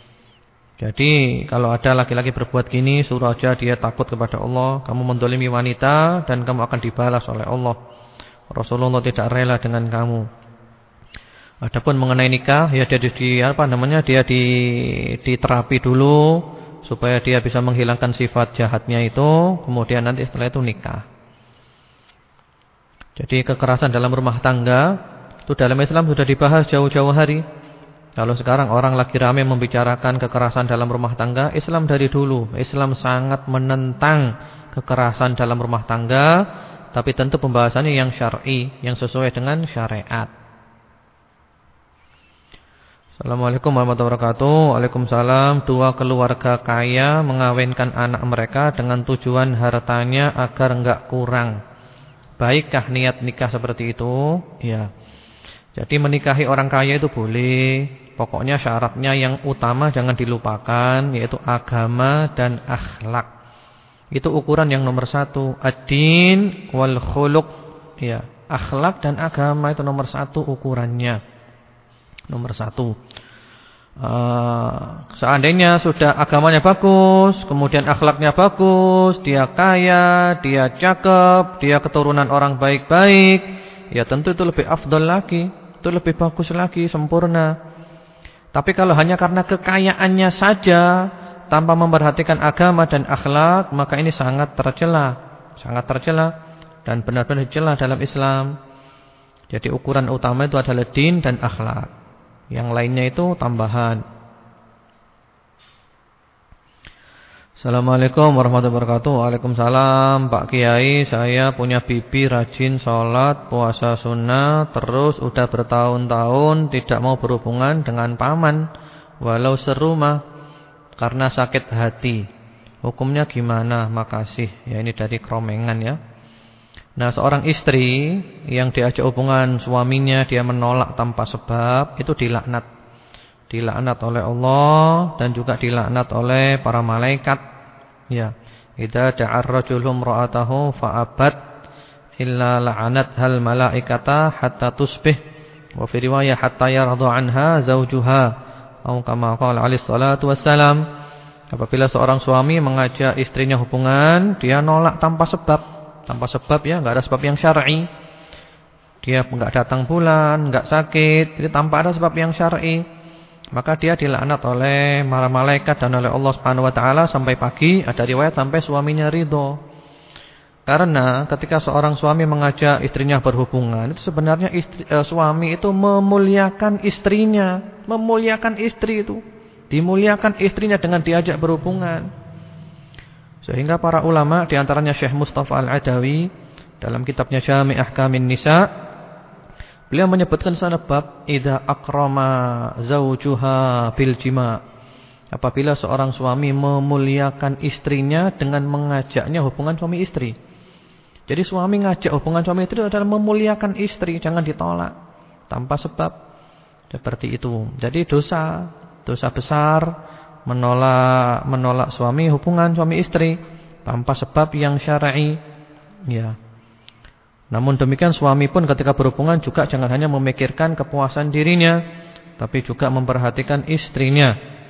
Jadi kalau ada laki-laki berbuat gini, suruh aja dia takut kepada Allah. Kamu mendolimi wanita dan kamu akan dibalas oleh Allah. Rasulullah tidak rela dengan kamu. Adapun mengenai nikah, ya dia diterapi dulu supaya dia bisa menghilangkan sifat jahatnya itu, kemudian nanti setelah itu nikah. Jadi kekerasan dalam rumah tangga itu dalam Islam sudah dibahas jauh-jauh hari. Kalau sekarang orang lagi ramai membicarakan kekerasan dalam rumah tangga, Islam dari dulu, Islam sangat menentang kekerasan dalam rumah tangga, tapi tentu pembahasannya yang syar'i, yang sesuai dengan syariat. Assalamualaikum warahmatullahi wabarakatuh. Waalaikumsalam. Dua keluarga kaya mengawinkan anak mereka dengan tujuan hartanya agar enggak kurang. Baikkah niat nikah seperti itu? Ya. Jadi menikahi orang kaya itu boleh. Pokoknya syaratnya yang utama jangan dilupakan, yaitu agama dan akhlak. Itu ukuran yang nomor satu. Ad-din wal khuluq. Ya. Akhlak dan agama itu nomor satu ukurannya. Nomor satu. Seandainya sudah agamanya bagus, kemudian akhlaknya bagus, dia kaya, dia cakep, dia keturunan orang baik-baik, ya tentu itu lebih afdal lagi, itu lebih bagus lagi, sempurna. Tapi kalau hanya karena kekayaannya saja tanpa memperhatikan agama dan akhlak, maka ini sangat tercela dan benar-benar dicela dalam Islam. Jadi ukuran utama itu adalah din dan akhlak. Yang lainnya itu tambahan. Assalamualaikum warahmatullahi wabarakatuh. Waalaikumsalam. Pak Kiai, saya punya bibi rajin sholat, puasa sunnah, terus udah bertahun-tahun tidak mau berhubungan dengan paman walau serumah karena sakit hati. Hukumnya gimana? Makasih. Ya, ini dari Kromengan ya. Nah, seorang istri yang diajak hubungan suaminya dia menolak tanpa sebab, itu dilaknat. Dilaknat oleh Allah dan juga dilaknat oleh para malaikat. Ya. Idza da'a ar-rajulu imra'atahu fa'abat illa la'anat hal malaikata hatta tusbih. Wa fi riwayah hatta yarda anha zaujuha. Atau kama qala alaihi salatu wassalam. Apabila seorang suami mengajak istrinya hubungan, dia nolak tanpa sebab. Tanpa sebab ya, enggak ada sebab yang syar'i. Dia enggak datang bulan, enggak sakit, jadi tanpa ada sebab yang syar'i. maka dia dilaknat oleh para malaikat dan oleh Allah Subhanahu wa taala sampai pagi. Ada riwayat sampai suaminya ridho. Karena ketika seorang suami mengajak istrinya berhubungan, itu sebenarnya suami itu memuliakan istrinya, memuliakan istri itu. Dimuliakan istrinya dengan diajak berhubungan. Sehingga para ulama di antaranya Syekh Mustafa Al-Adawi dalam kitabnya Jami' Ahkamin Nisa, beliau menyebutkan sana bab idza akrama zaujuha bil jima'. Apabila seorang suami memuliakan istrinya dengan mengajaknya hubungan suami istri. Jadi suami ngajak hubungan suami istri adalah memuliakan istri, jangan ditolak tanpa sebab. Seperti itu. Jadi dosa besar menolak suami hubungan suami istri tanpa sebab yang syar'i. Ya. Namun demikian suami pun ketika berhubungan juga jangan hanya memikirkan kepuasan dirinya, tapi juga memperhatikan istrinya.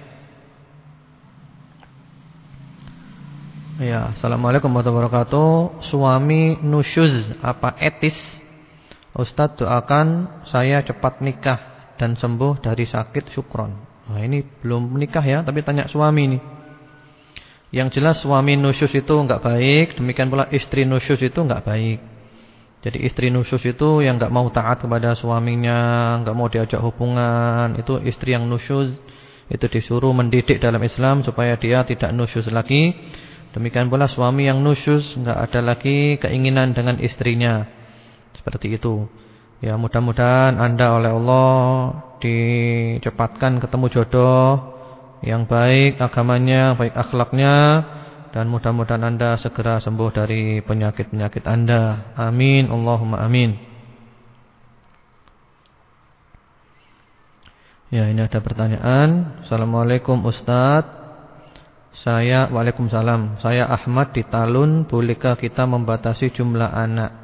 Ya, assalamualaikum warahmatullahi wabarakatuh. Suami nusyuz apa etis? Ustadz doakan saya cepat nikah dan sembuh dari sakit, syukron. Nah, ini belum menikah ya, tapi tanya suami nih. Yang jelas suami nusyuz itu enggak baik, demikian pula istri nusyuz itu enggak baik. Jadi istri nusyuz itu yang enggak mau taat kepada suaminya, enggak mau diajak hubungan, itu istri yang nusyuz. Itu disuruh mendidik dalam Islam supaya dia tidak nusyuz lagi. Demikian pula suami yang nusyuz, enggak ada lagi keinginan dengan istrinya. Seperti itu. Ya, mudah-mudahan Anda oleh Allah dicepatkan ketemu jodoh yang baik agamanya, baik akhlaknya. Dan mudah-mudahan Anda segera sembuh dari penyakit-penyakit Anda. Amin, Allahumma amin. Ya, ini ada pertanyaan. Assalamualaikum Ustadz. Waalaikumsalam. Saya Ahmad di Talun. Bolehkah kita membatasi jumlah anak?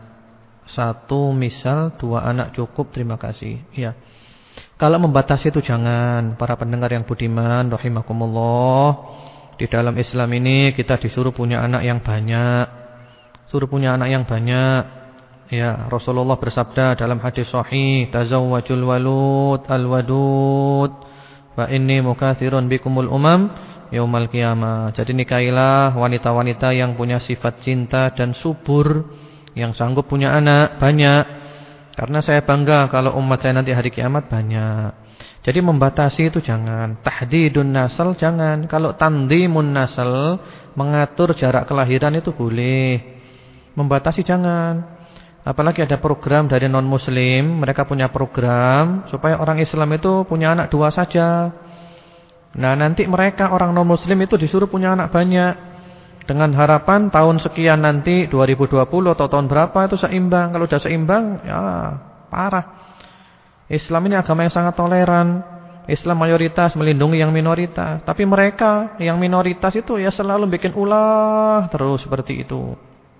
1 misal 2 anak cukup, terima kasih. Ya. Kalau membatasi itu jangan. Para pendengar yang budiman rahimakumullah. Di dalam Islam ini kita disuruh punya anak yang banyak. Suruh punya anak yang banyak. Ya, Rasulullah bersabda dalam hadis sahih, "Tazawwajul walud al-wadud, fa inni mukatsirun bikumul umam yaumal qiyamah." Jadi nikahilah wanita-wanita yang punya sifat cinta dan subur, yang sanggup punya anak banyak. Karena saya bangga kalau umat saya nanti hari kiamat banyak. Jadi membatasi itu jangan. Tahdidun nasal jangan. Kalau tandimun nasal, mengatur jarak kelahiran itu boleh. Membatasi jangan. Apalagi ada program dari non-muslim, mereka punya program supaya orang Islam itu punya anak 2 saja. Nah, nanti mereka orang non-muslim itu disuruh punya anak banyak. Dengan harapan tahun sekian nanti 2020 atau tahun berapa itu seimbang. Kalau sudah seimbang, ya parah. Islam ini agama yang sangat toleran. Islam mayoritas melindungi yang minoritas. Tapi mereka yang minoritas itu ya selalu bikin ulah terus seperti itu.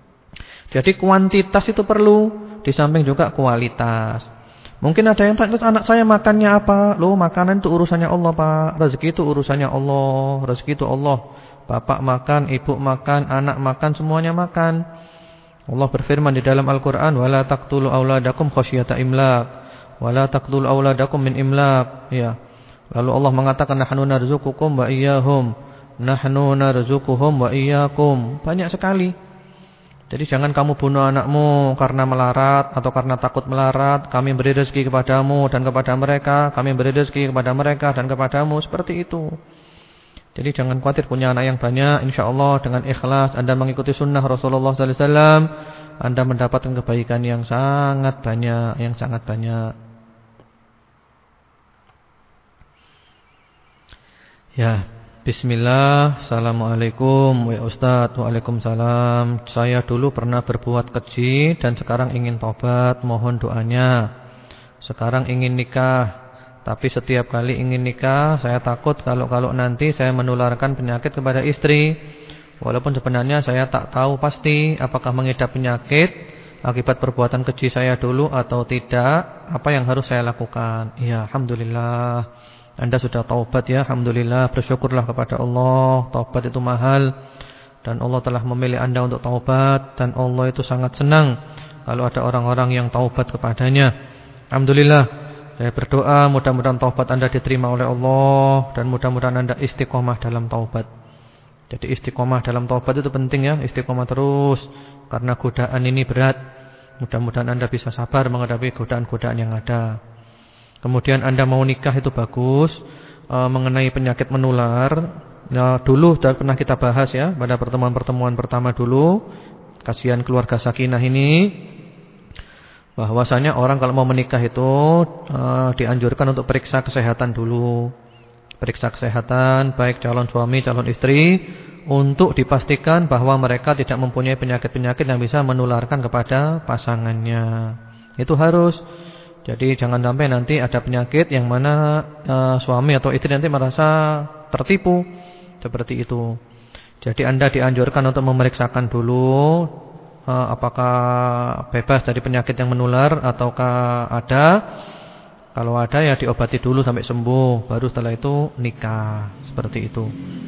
Jadi kuantitas itu perlu, di samping juga kualitas. Mungkin ada yang tanya, anak saya makannya apa? Loh, makanan itu urusannya Allah, Pak. Rezeki itu urusannya Allah. Rezeki itu Allah. Bapak makan, ibu makan, anak makan, semuanya makan. Allah berfirman di dalam Al-Quran, "Wala taqtulu auladakum khasyata imlaq. Wala taqtulu auladakum min imlaq." Ya. Lalu Allah mengatakan, "Nahnu narzuqukum wa iyyahum. Nahnu narzuquhum wa iyyakum." Banyak sekali. Jadi jangan kamu bunuh anakmu karena melarat atau karena takut melarat. Kami beri rezeki kepadamu dan kepada mereka. Kami beri rezeki kepada mereka dan kepadamu. Seperti itu. Jadi jangan khawatir punya anak yang banyak. InsyaAllah dengan ikhlas Anda mengikuti sunnah Rasulullah SAW, Anda mendapatkan kebaikan yang sangat banyak. Yang sangat banyak. Ya, bismillah. Assalamualaikum wa Ustadz. Waalaikumsalam. Saya dulu pernah berbuat keji dan sekarang ingin tobat, mohon doanya. Sekarang ingin nikah, tapi setiap kali ingin nikah saya takut kalau nanti saya menularkan penyakit kepada istri. Walaupun sebenarnya saya tak tahu pasti apakah mengidap penyakit akibat perbuatan keji saya dulu atau tidak. Apa yang harus saya lakukan? Ya, alhamdulillah Anda sudah taubat ya, alhamdulillah. Bersyukurlah kepada Allah. Taubat itu mahal dan Allah telah memilih Anda untuk taubat, dan Allah itu sangat senang kalau ada orang-orang yang taubat kepadanya. Alhamdulillah. Saya berdoa mudah-mudahan taubat Anda diterima oleh Allah dan mudah-mudahan Anda istiqomah dalam taubat. Jadi istiqomah dalam taubat itu penting ya, istiqomah terus karena godaan ini berat. Mudah-mudahan Anda bisa sabar menghadapi godaan-godaan yang ada. Kemudian Anda mau nikah itu bagus. Mengenai penyakit menular, nah, dulu sudah pernah kita bahas ya pada pertemuan-pertemuan pertama dulu, kajian keluarga sakinah ini, bahwasanya orang kalau mau menikah itu dianjurkan untuk periksa kesehatan dulu. Periksa kesehatan baik calon suami, calon istri, untuk dipastikan bahwa mereka tidak mempunyai penyakit-penyakit yang bisa menularkan kepada pasangannya. Itu harus. Jadi jangan sampai nanti ada penyakit yang mana suami atau istri nanti merasa tertipu. Seperti itu. Jadi Anda dianjurkan untuk memeriksakan dulu apakah bebas dari penyakit yang menular ataukah ada. Kalau ada ya diobati dulu sampai sembuh, baru setelah itu nikah. Seperti itu.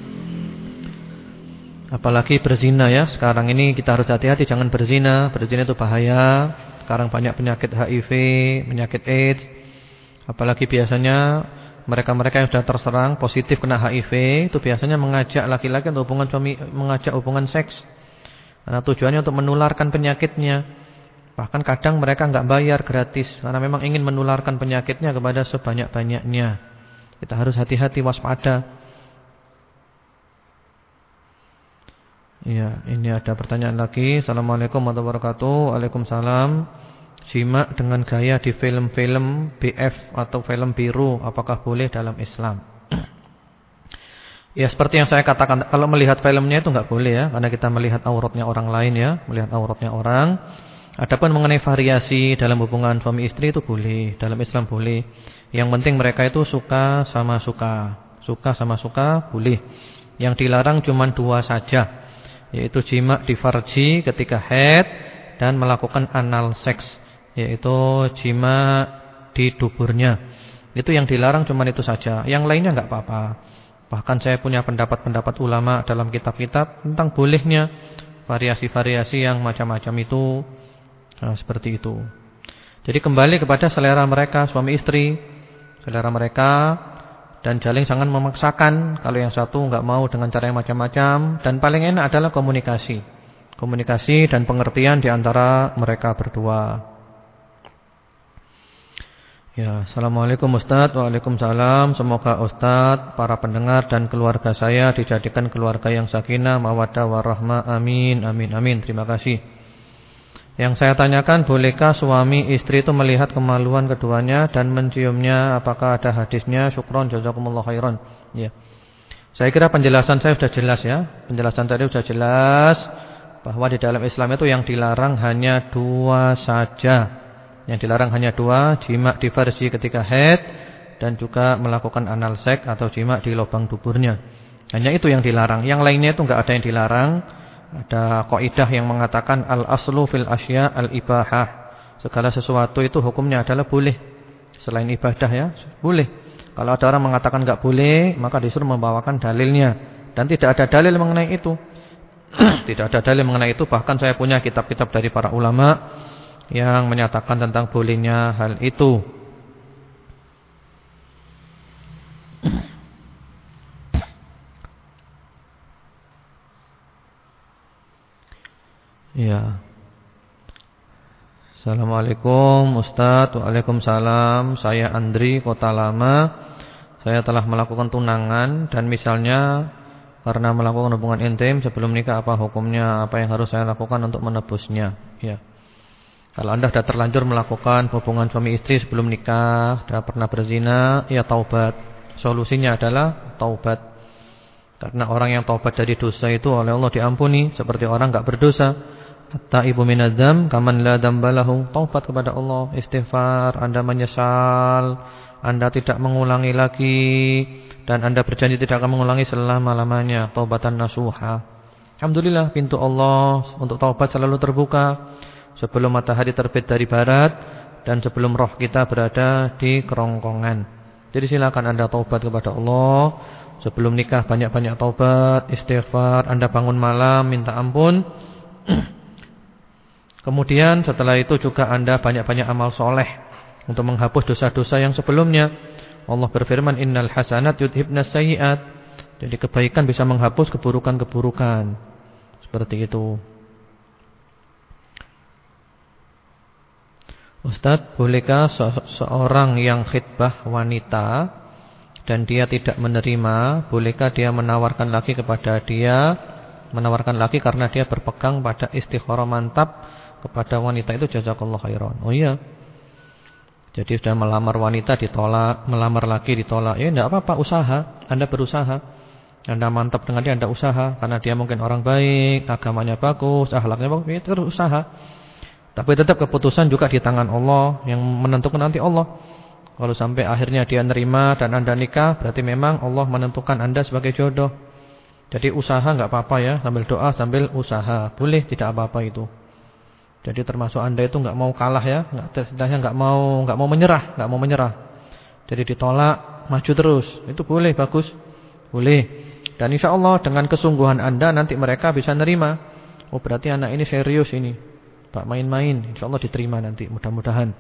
Apalagi berzina ya. Sekarang ini kita harus hati-hati, jangan berzina. Berzina itu bahaya. Sekarang banyak penyakit HIV, penyakit AIDS. Apalagi biasanya mereka-mereka yang sudah terserang positif kena HIV itu biasanya mengajak laki-laki untuk hubungan suami, mengajak hubungan seks. Karena tujuannya untuk menularkan penyakitnya. Bahkan kadang mereka enggak bayar, gratis, karena memang ingin menularkan penyakitnya kepada sebanyak-banyaknya. Kita harus hati-hati, waspada. Ya, ini ada pertanyaan lagi. Assalamualaikum warahmatullahi wabarakatuh. Waalaikumsalam. Jima dengan gaya di film-film BF atau film biru, apakah boleh dalam Islam? Ya, seperti yang saya katakan, kalau melihat filmnya itu enggak boleh ya, karena kita melihat auratnya orang lain ya, melihat auratnya orang. Adapun mengenai variasi dalam hubungan suami istri itu boleh, dalam Islam boleh. Yang penting mereka itu suka sama suka. Suka sama suka boleh. Yang dilarang cuma dua saja, yaitu jima di farji ketika haid dan melakukan anal seks, yaitu jima di duburnya. Itu yang dilarang cuma itu saja. Yang lainnya enggak apa-apa. Bahkan saya punya pendapat-pendapat ulama dalam kitab-kitab tentang bolehnya variasi-variasi yang macam-macam itu. Nah, seperti itu. Jadi kembali kepada selera mereka, suami istri, selera mereka. Dan jangan memaksakan. Kalau yang satu enggak mau dengan cara yang macam-macam. Dan paling enak adalah komunikasi. Komunikasi dan pengertian di antara mereka berdua. Ya, assalamualaikum Ustaz. Waalaikumsalam. Semoga Ustaz, para pendengar dan keluarga saya dijadikan keluarga yang sakinah, mawaddah warahmah. Amin, amin, amin. Terima kasih. Yang saya tanyakan, bolehkah suami istri itu melihat kemaluan keduanya dan menciumnya? Apakah ada hadisnya? Syukron, jazakumullah khairan. Ya. Saya kira penjelasan saya sudah jelas ya. Penjelasan tadi sudah jelas bahwa di dalam Islam itu yang dilarang hanya dua saja. Yang dilarang hanya dua, jima di farji ketika haid dan juga melakukan anal seks atau jima di lubang duburnya. Hanya itu yang dilarang. Yang lainnya itu enggak ada yang dilarang. Ada kaidah yang mengatakan al-aslu fil asya al-ibahah. Segala sesuatu itu hukumnya adalah boleh. Selain ibadah ya, boleh. Kalau ada orang mengatakan enggak boleh, maka disuruh membawakan dalilnya. Dan tidak ada dalil mengenai itu. Tidak ada dalil mengenai itu. Bahkan saya punya kitab-kitab dari para ulama yang menyatakan tentang bolehnya hal itu. Ya. Assalamualaikum Ustaz. Waalaikumsalam. Saya Andri, Kota Lama. Saya telah melakukan tunangan dan misalnya karena melakukan hubungan intim sebelum nikah, apa hukumnya? Apa yang harus saya lakukan untuk menebusnya? Ya. Kalau Anda sudah terlanjur melakukan hubungan suami istri sebelum nikah, sudah pernah berzina, ya taubat. Solusinya adalah taubat. Karena orang yang taubat dari dosa itu oleh Allah diampuni seperti orang enggak berdosa. At-taibu minadz-dzam kaman la dzambalahu. Taubat kepada Allah, istighfar, Anda menyesal, Anda tidak mengulangi lagi dan Anda berjanji tidak akan mengulangi selama-lamanya. Taubatan nasuha. Alhamdulillah, pintu Allah untuk taubat selalu terbuka sebelum matahari terbit dari barat dan sebelum roh kita berada di kerongkongan. Jadi silakan Anda taubat kepada Allah. Sebelum nikah banyak-banyak taubat, istighfar, Anda bangun malam minta ampun. Kemudian setelah itu juga Anda banyak-banyak amal soleh. untuk menghapus dosa-dosa yang sebelumnya. Allah berfirman, innal hasanat yudhibnas sayyi'at. Jadi kebaikan bisa menghapus keburukan-keburukan. Seperti itu. Ustadz, bolehkah seorang yang khitbah wanita dan dia tidak menerima, bolehkah dia menawarkan lagi karena dia berpegang pada istikharah mantap kepada wanita itu? Jazakallahu khairan. Oh iya. Jadi sudah melamar wanita ditolak, melamar lagi ditolak. Ya enggak apa-apa, usaha. Anda berusaha. Anda mantap dengan dia, Anda usaha karena dia mungkin orang baik, agamanya bagus, akhlaknya bagus, itu usaha. Tapi tetap keputusan juga di tangan Allah, yang menentukan nanti Allah. Kalau sampai akhirnya dia nerima dan Anda nikah, berarti memang Allah menentukan Anda sebagai jodoh. Jadi usaha enggak apa-apa ya, sambil doa sambil usaha. Boleh, tidak apa-apa itu. Jadi termasuk Anda itu enggak mau kalah ya, enggak mau menyerah. Jadi ditolak, maju terus. Itu boleh, bagus. Boleh. Dan insya Allah dengan kesungguhan Anda nanti mereka bisa nerima. Oh, berarti anak ini serius ini. Pak main-main, insya Allah diterima nanti, mudah-mudahan.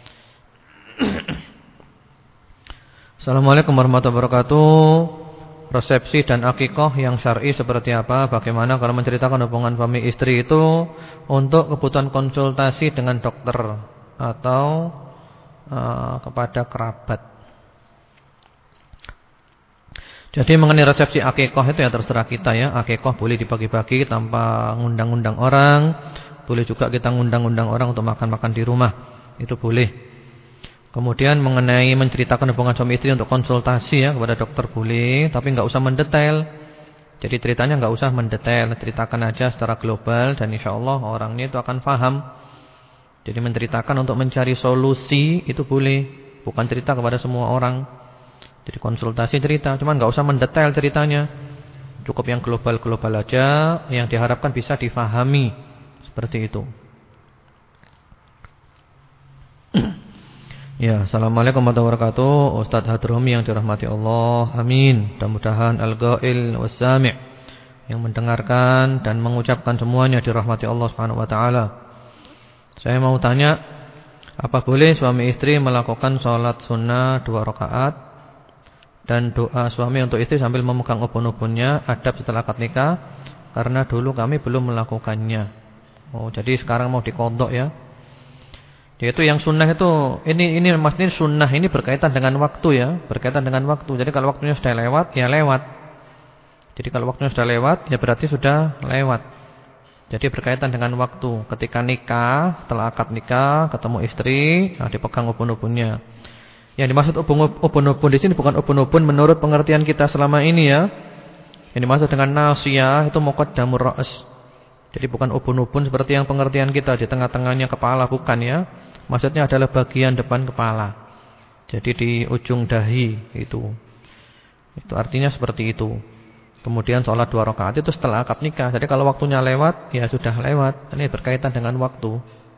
Assalamualaikum warahmatullahi wabarakatuh. Resepsi dan akikah yang syar'i seperti apa? Bagaimana kalau menceritakan hubungan suami istri itu untuk kebutuhan konsultasi dengan dokter atau kepada kerabat? Jadi mengenai resepsi akikah itu ya terserah kita ya. Akikah boleh dibagi-bagi tanpa ngundang-undang orang. Boleh juga kita ngundang-undang orang untuk makan-makan di rumah. Itu boleh. Kemudian mengenai menceritakan hubungan suami istri untuk konsultasi ya kepada dokter boleh, tapi enggak usah mendetail. Jadi ceritanya enggak usah mendetail, ceritakan aja secara global dan insyaallah orangnya itu akan paham. Jadi menceritakan untuk mencari solusi itu boleh, bukan cerita kepada semua orang. Jadi konsultasi cerita, cuman enggak usah mendetail ceritanya. Cukup yang global-global aja yang diharapkan bisa difahami. Seperti itu. Ya, assalamualaikum warahmatullahi wabarakatuh. Ustadz Hadromi yang dirahmati Allah. Amin. Mudah-mudahan al-ghail was-sami' yang mendengarkan dan mengucapkan semuanya dirahmati Allah Subhanahu wa taala. Saya mau tanya, apa boleh suami istri melakukan sholat sunnah 2 rakaat dan doa suami untuk istri sambil memegang ubun-ubunnya, adab setelah akad nikah? Karena dulu kami belum melakukannya. Oh, jadi sekarang mau dikodok ya. Yaitu yang sunnah itu ini maksudnya sunnah ini berkaitan dengan waktu ya, berkaitan dengan waktu. Jadi kalau waktunya sudah lewat, ya lewat. Jadi kalau waktunya sudah lewat, ya berarti sudah lewat. Jadi berkaitan dengan waktu. Ketika nikah, setelah akad nikah, ketemu istri, nah dipegang ubun-ubunnya. Yang dimaksud ubun-ubun di sini bukan ubun-ubun menurut pengertian kita selama ini ya. Yang dimaksud dengan nasiyah itu muqaddamur ra's. Jadi bukan ubun-ubun seperti yang pengertian kita di tengah-tengahnya kepala, bukan ya. Maksudnya adalah bagian depan kepala. Jadi di ujung dahi itu. Itu artinya seperti itu. Kemudian sholat 2 rakaat itu setelah akad nikah. Jadi kalau waktunya lewat, ya sudah lewat. Ini berkaitan dengan waktu.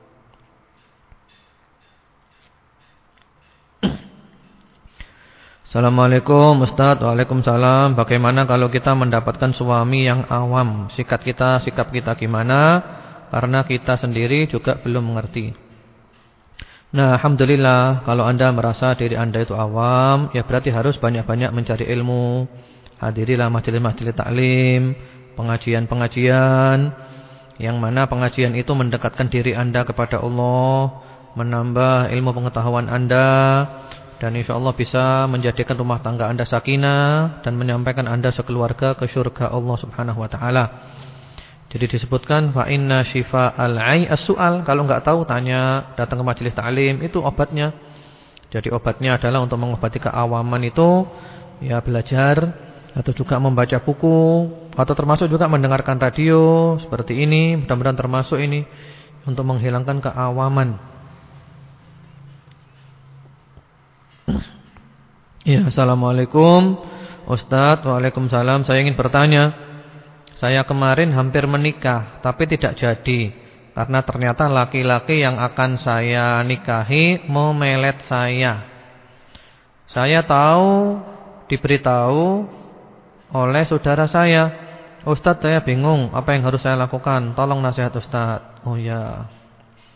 Assalamualaikum Ustadz. Waalaikumsalam. Bagaimana kalau kita mendapatkan suami yang awam? Sikap kita gimana? Karena kita sendiri juga belum mengerti. Nah, alhamdulillah kalau Anda merasa diri Anda itu awam, ya berarti harus banyak-banyak mencari ilmu. Hadirilah majelis-majelis taklim, pengajian-pengajian, yang mana pengajian itu mendekatkan diri Anda kepada Allah, menambah ilmu pengetahuan Anda. Dan insyaallah bisa menjadikan rumah tangga Anda sakinah dan menyampaikan Anda sekeluarga ke surga Allah Subhanahu wa taala. Jadi disebutkan fa inna syifa'al 'ai as-su'al. Kalau enggak tahu tanya, datang ke majelis taklim, itu obatnya. Jadi obatnya adalah untuk mengobati keawaman itu ya belajar atau juga membaca buku atau termasuk juga mendengarkan radio seperti ini, mudah-mudahan termasuk ini untuk menghilangkan keawaman. Ya, assalamualaikum Ustadz. Waalaikumsalam. Saya ingin bertanya, saya kemarin hampir menikah tapi tidak jadi karena ternyata laki-laki yang akan saya nikahi mau melet saya. Saya tahu, diberitahu oleh saudara saya. Ustadz, saya bingung apa yang harus saya lakukan, tolong nasihat Ustadz. Oh ya,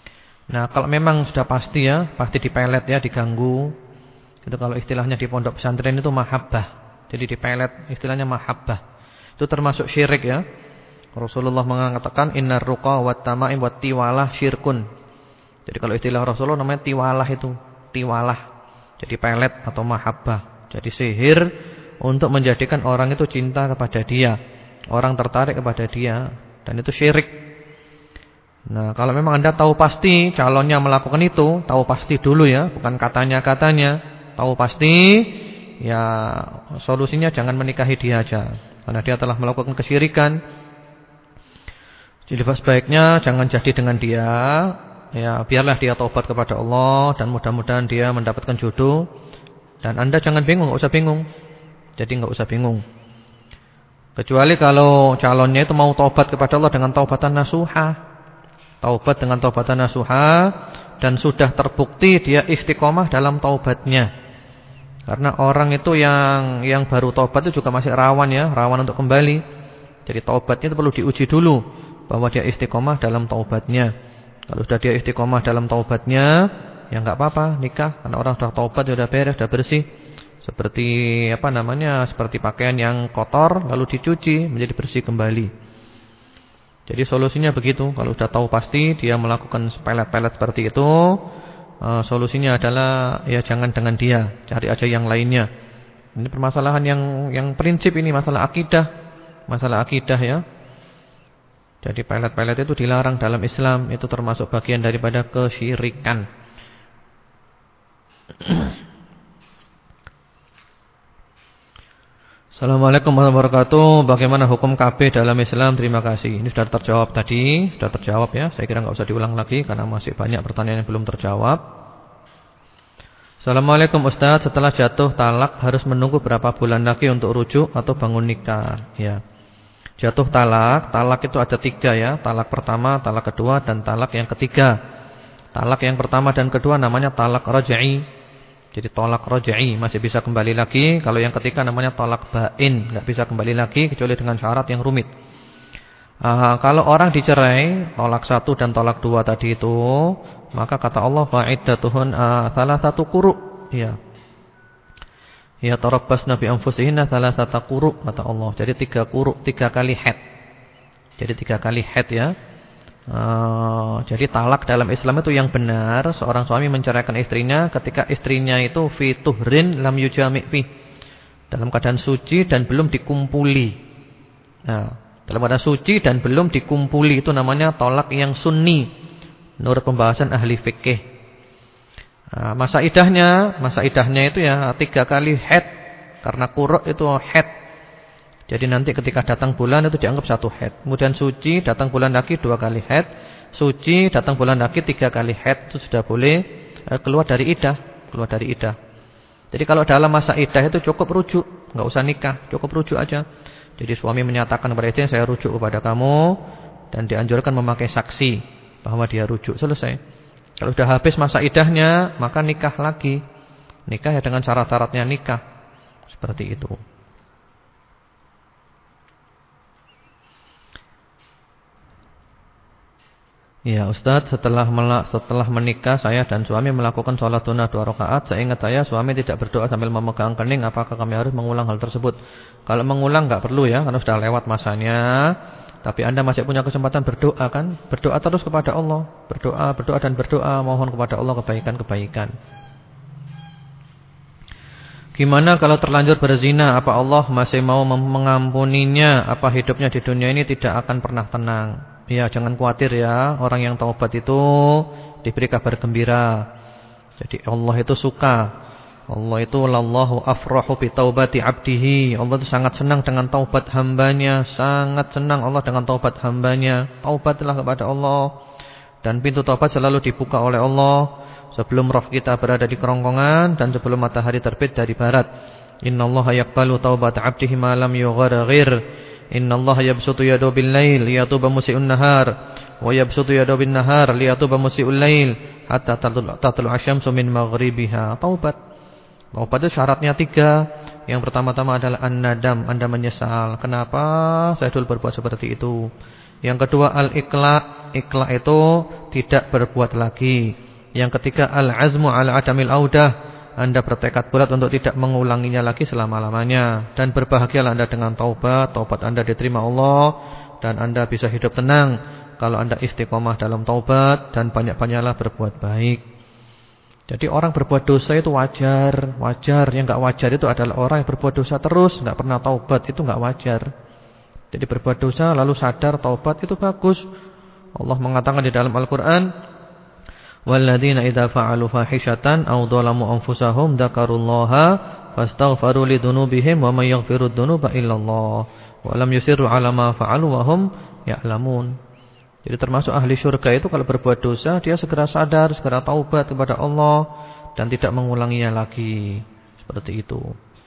Nah, kalau memang sudah pasti ya, pasti dipelet ya, diganggu. Itu kalau istilahnya di pondok pesantren itu mahabbah. Jadi dipelet, istilahnya mahabbah. Itu termasuk syirik ya. Rasulullah mengatakan innar ruqa wat tama'im wat tiwalah syirkun. Jadi kalau istilah Rasulullah namanya tiwalah itu, tiwalah. Jadi pelet atau mahabbah. Jadi sihir untuk menjadikan orang itu cinta kepada dia, orang tertarik kepada dia, dan itu syirik. Nah, kalau memang Anda tahu pasti calonnya melakukan itu, tahu pasti dulu ya, bukan katanya-katanya, tahu pasti, ya solusinya jangan menikahi dia aja, karena dia telah melakukan kesyirikan. Jadi sebaiknya jangan jadi dengan dia, ya biarlah dia taubat kepada Allah dan mudah-mudahan dia mendapatkan jodoh. Dan Anda jangan bingung, enggak usah bingung. Jadi enggak usah bingung. Kecuali kalau calonnya itu mau taubat kepada Allah dengan taubatan nasuha. Taubat dengan taubatan nasuha dan sudah terbukti dia istiqomah dalam taubatnya. Karena orang itu yang baru taubat itu juga masih rawan ya, rawan untuk kembali. Jadi taubatnya itu perlu diuji dulu bahwa dia istiqomah dalam taubatnya. Kalau sudah dia istiqomah dalam taubatnya, ya enggak apa-apa nikah, karena orang sudah taubat, sudah beres, sudah bersih. Seperti seperti pakaian yang kotor lalu dicuci menjadi bersih kembali. Jadi solusinya begitu. Kalau sudah tahu pasti dia melakukan pelet-pelet seperti itu, solusinya adalah ya jangan dengan dia, cari aja yang lainnya. Ini permasalahan yang prinsip ini, masalah akidah ya. Jadi pelet-pelet itu dilarang dalam Islam, itu termasuk bagian daripada kesyirikan. Assalamualaikum warahmatullahi wabarakatuh. Bagaimana hukum KB dalam Islam? Terima kasih. Ini sudah terjawab tadi, sudah terjawab ya. Saya kira enggak usah diulang lagi karena masih banyak pertanyaan yang belum terjawab. Assalamualaikum Ustaz, setelah jatuh talak harus menunggu berapa bulan lagi untuk rujuk atau bangun nikah? Ya. Jatuh talak itu ada 3 ya. Talak pertama, talak kedua, dan talak yang ketiga. Talak yang pertama dan kedua namanya talak raj'i. Jadi tolak raj'i masih bisa kembali lagi. Kalau yang ketiga namanya tolak bain, enggak bisa kembali lagi kecuali dengan syarat yang rumit. Kalau orang dicerai, tolak 1 dan tolak 2 tadi itu, maka kata Allah fa'iddatuhun thalathatu quru'. Ya. Ya tarabbasna bi anfusihinna thalathata quru' kata Allah. Jadi 3 quru', 3 kali haid. Jadi 3 kali haid ya. Jadi talak dalam Islam itu yang benar, seorang suami menceraikan istrinya ketika istrinya itu fi tuhrin lam yujami' fi, dalam keadaan suci dan belum dikumpuli. Nah, dalam keadaan suci dan belum dikumpuli itu namanya talak yang sunni menurut pembahasan ahli fikih. Masa idahnya itu ya 3 kali haid, karena quru' itu haid. Jadi nanti ketika datang bulan itu dianggap 1 haid. Kemudian suci, datang bulan lagi 2 kali haid. Suci, datang bulan lagi 3 kali haid. Itu sudah boleh keluar dari idah. Jadi kalau dalam masa idah itu cukup rujuk, enggak usah nikah, cukup rujuk aja. Jadi suami menyatakan kepada istrinya, saya rujuk kepada kamu, dan dianjurkan memakai saksi bahwa dia rujuk, selesai. Kalau sudah habis masa idahnya, maka nikah lagi. Nikah ya dengan syarat-syaratnya nikah. Seperti itu. Ya Ustaz, setelah menikah saya dan suami melakukan sholat sunnah 2 rakaat. Seingat saya suami tidak berdoa sambil memegang kening. Apakah kami harus mengulang hal tersebut? Kalau mengulang enggak perlu ya, karena sudah lewat masanya. Tapi Anda masih punya kesempatan berdoa kan? Berdoa terus kepada Allah. Berdoa dan berdoa, mohon kepada Allah kebaikan-kebaikan. Gimana kalau terlanjur berzina? Apa Allah masih mau mengampuninya? Apa hidupnya di dunia ini tidak akan pernah tenang? Ya, jangan khawatir ya. Orang yang taubat itu diberi kabar gembira. Jadi Allah itu suka. Allah itu lallahu afrahu bi taubati abdihi. Allah itu sangat senang dengan taubat hambanya. Sangat senang Allah dengan taubat hambanya. Taubatlah kepada Allah. Dan pintu taubat selalu dibuka oleh Allah sebelum roh kita berada di kerongkongan dan sebelum matahari terbit dari barat. Innallaha yaqbalu taubata abdihi ma lam yugharghir. Innallaha yabsutu yadahu bil-lail liyatuba musii'un nahar wa yabsutu yadahu bin-nahar liyatuba musii'ul lail hatta tatlu'a asy-syamsu min maghribiha. Taubat itu syaratnya 3. Yang pertama-tama adalah an-nadam, Anda menyesal. Kenapa saya dulu berbuat seperti itu? Yang kedua al-iqla. Iqla itu tidak berbuat lagi. Yang ketiga, al-azmu ala adamil audah, Anda bertekad bulat untuk tidak mengulanginya lagi selama-lamanya. Dan berbahagialah Anda dengan taubat Anda diterima Allah, dan Anda bisa hidup tenang kalau Anda istiqomah dalam taubat dan banyak-banyaklah berbuat baik. Jadi orang berbuat dosa itu wajar. Yang enggak wajar itu adalah orang yang berbuat dosa terus, enggak pernah taubat, itu enggak wajar. Jadi berbuat dosa lalu sadar taubat itu bagus. Allah mengatakan di dalam Al-Qur'an, walladzina idza fa'alu fahishatan aw dzalamu anfusahum dzakarullaha fastaghfiru lidzunubihim wa may yaghfiru dzunuba illallah wa lam yusirru 'ala ma fa'alu wa hum ya'lamun. Jadi termasuk ahli surga itu kalau berbuat dosa dia segera sadar, segera taubat kepada Allah dan tidak mengulanginya lagi. Seperti itu.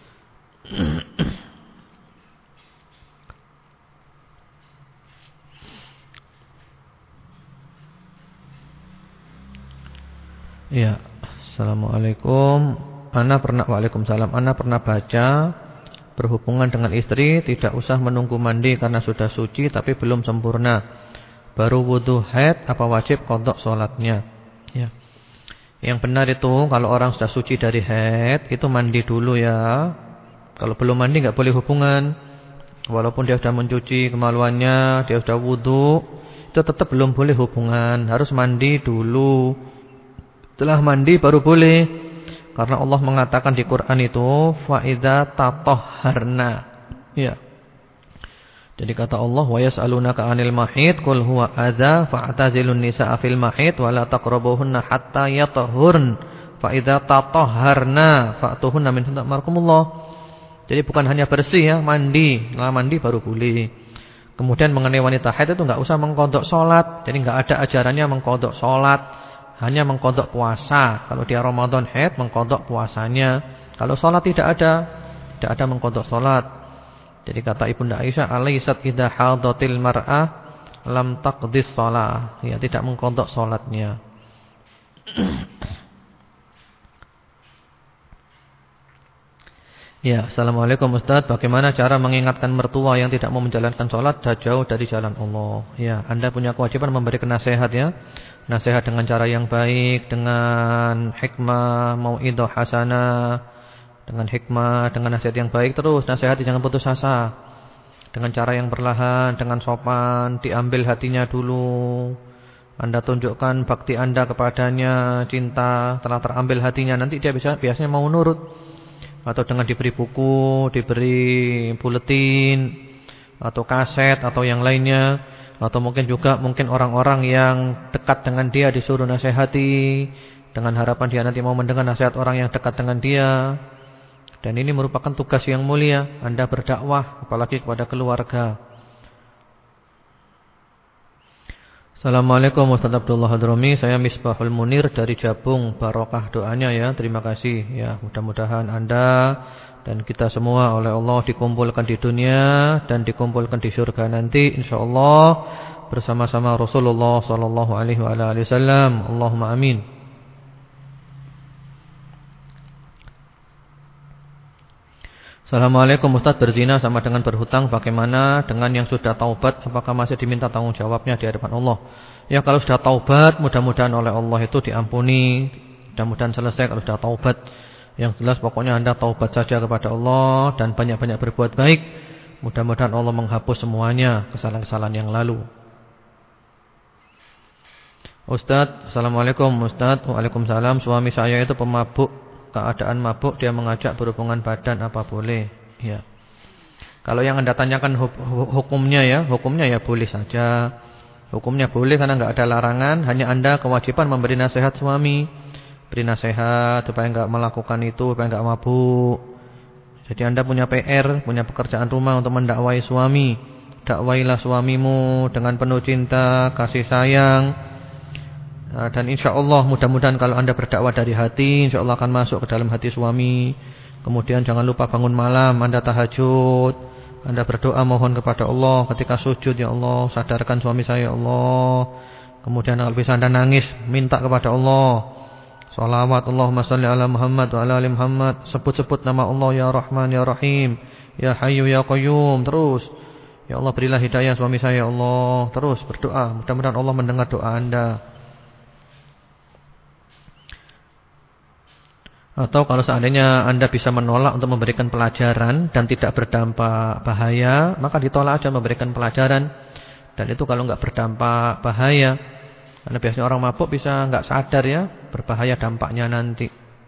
Ya, assalamualaikum. Waalaikumsalam. Ana pernah baca berhubungan dengan istri tidak usah menunggu mandi karena sudah suci tapi belum sempurna. Baru wudu haid apa wajib qadha salatnya? Ya. Yang benar itu kalau orang sudah suci dari haid itu mandi dulu ya. Kalau belum mandi enggak boleh hubungan. Walaupun dia sudah mencuci kemaluannya, dia sudah wudu, itu tetap belum boleh hubungan, harus mandi dulu. Setelah mandi baru boleh. Karena Allah mengatakan di Quran itu fa idza tatahharna. Ya. Jadi kata Allah, wa yas'alunaka 'anil mahid qul huwa adza fa'tazilun nisaa fil mahid wa la taqrabuhunna hatta yatahhurn. Fa idza tatahharna fa'tuhunna min haitsu. Jadi bukan hanya bersih ya, mandi. Setelah mandi baru boleh. Kemudian mengenai wanita haid itu enggak usah mengqadha salat. Jadi enggak ada ajarannya mengqadha salat. Hanya mengqadha puasa. Kalau dia Ramadan haid mengqadha puasanya. Kalau salat tidak ada mengqadha salat. Jadi kata Ibunda Aisyah, alaysat idza hadatil mar'ah lam taqdis shalah. Ya, tidak mengqadha salatnya. Ya, assalamualaikum Ustaz. Bagaimana cara mengingatkan mertua yang tidak mau menjalankan sholat dan jauh dari jalan Allah? Ya, Anda punya kewajiban memberikan nasihat ya. Nasihat dengan cara yang baik, dengan hikmah, mau'idhah hasanah, dengan hikmah, dengan nasihat yang baik terus. Nasihat jangan putus asa. Dengan cara yang perlahan, dengan sopan, diambil hatinya dulu. Anda tunjukkan bakti Anda kepadanya, cinta, telah terambil hatinya, nanti dia biasanya mau nurut. Atau dengan diberi buku, diberi buletin, atau kaset, atau yang lainnya. Atau mungkin orang-orang yang dekat dengan dia disuruh nasihati, dengan harapan dia nanti mau mendengar nasihat orang yang dekat dengan dia. Dan ini merupakan tugas yang mulia. Anda berdakwah, apalagi kepada keluarga. Assalamualaikum Ustaz Abdullah Hadrami. Saya Misbahul Munir dari Jabung. Barokah doanya ya. Terima kasih ya. Mudah-mudahan Anda dan kita semua oleh Allah dikumpulkan di dunia dan dikumpulkan di surga nanti insyaallah bersama-sama Rasulullah sallallahu alaihi wasallam. Allahumma amin. Assalamualaikum Ustaz, berzina sama dengan berhutang, bagaimana dengan yang sudah taubat, apakah masih diminta tanggung jawabnya di hadapan Allah? Ya, kalau sudah taubat mudah-mudahan oleh Allah itu diampuni, mudah-mudahan selesai kalau sudah taubat. Yang jelas pokoknya Anda taubat saja kepada Allah dan banyak-banyak berbuat baik. Mudah-mudahan Allah menghapus semuanya kesalahan-kesalahan yang lalu. Ustaz, Assalamualaikum Ustaz. Waalaikumsalam. Suami saya itu pemabuk. Keadaan mabuk dia mengajak berhubungan badan, apa boleh? Ya. Kalau yang Anda tanyakan hukumnya ya boleh saja. Hukumnya boleh karena enggak ada larangan, hanya Anda kewajiban memberi nasihat suami. Beri nasihat supaya enggak melakukan itu, supaya enggak mabuk. Jadi Anda punya PR, punya pekerjaan rumah untuk mendakwai suami. Dakwailah suamimu dengan penuh cinta, kasih sayang. Dan insya Allah mudah-mudahan kalau Anda berdakwah dari hati, insya Allah akan masuk ke dalam hati suami. Kemudian jangan lupa bangun malam, Anda tahajud, Anda berdoa mohon kepada Allah ketika sujud, ya Allah sadarkan suami saya ya Allah. Kemudian kalau bisa Anda nangis, minta kepada Allah. Shalawat Allahumma salli ala Muhammad wa ala ali Muhammad. Sebut-sebut nama Allah ya Rahman ya Rahim, ya Hayyu ya Qayyum. Terus ya Allah berilah hidayah suami saya ya Allah. Terus berdoa, mudah-mudahan Allah mendengar doa Anda. Atau kalau seandainya Anda bisa menolak untuk memberikan pelajaran dan tidak berdampak bahaya, maka ditolak aja memberikan pelajaran. Dan itu kalau nggak berdampak bahaya. Karena biasanya orang mabuk bisa nggak sadar ya, berbahaya dampaknya nanti.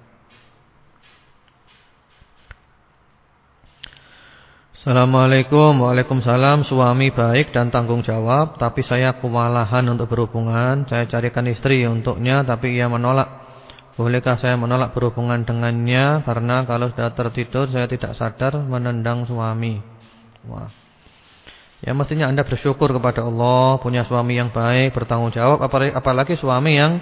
Assalamualaikum. Waalaikumsalam. Suami baik dan tanggung jawab, tapi saya kewalahan untuk berhubungan. Saya carikan istri untuknya, tapi ia menolak. Bolehkah saya menolak berhubungan dengannya? Karena kalau sudah tertidur saya tidak sadar menendang suami. Wah. Ya mestinya Anda bersyukur kepada Allah, punya suami yang baik, bertanggung jawab, apalagi suami yang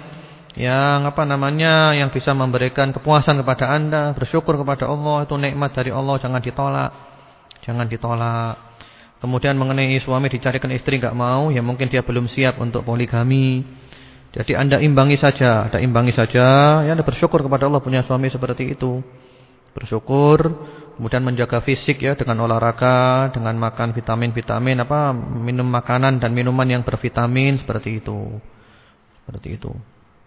yang bisa memberikan kepuasan kepada Anda. Bersyukur kepada Allah, itu nikmat dari Allah, jangan ditolak. Jangan ditolak. Kemudian mengenai suami dicarikan istri enggak mau, ya mungkin dia belum siap untuk poligami. Jadi Anda imbangi saja, ya Anda bersyukur kepada Allah punya suami seperti itu. Bersyukur, kemudian menjaga fisik ya dengan olahraga, dengan makan vitamin-vitamin minum makanan dan minuman yang bervitamin seperti itu. Seperti itu.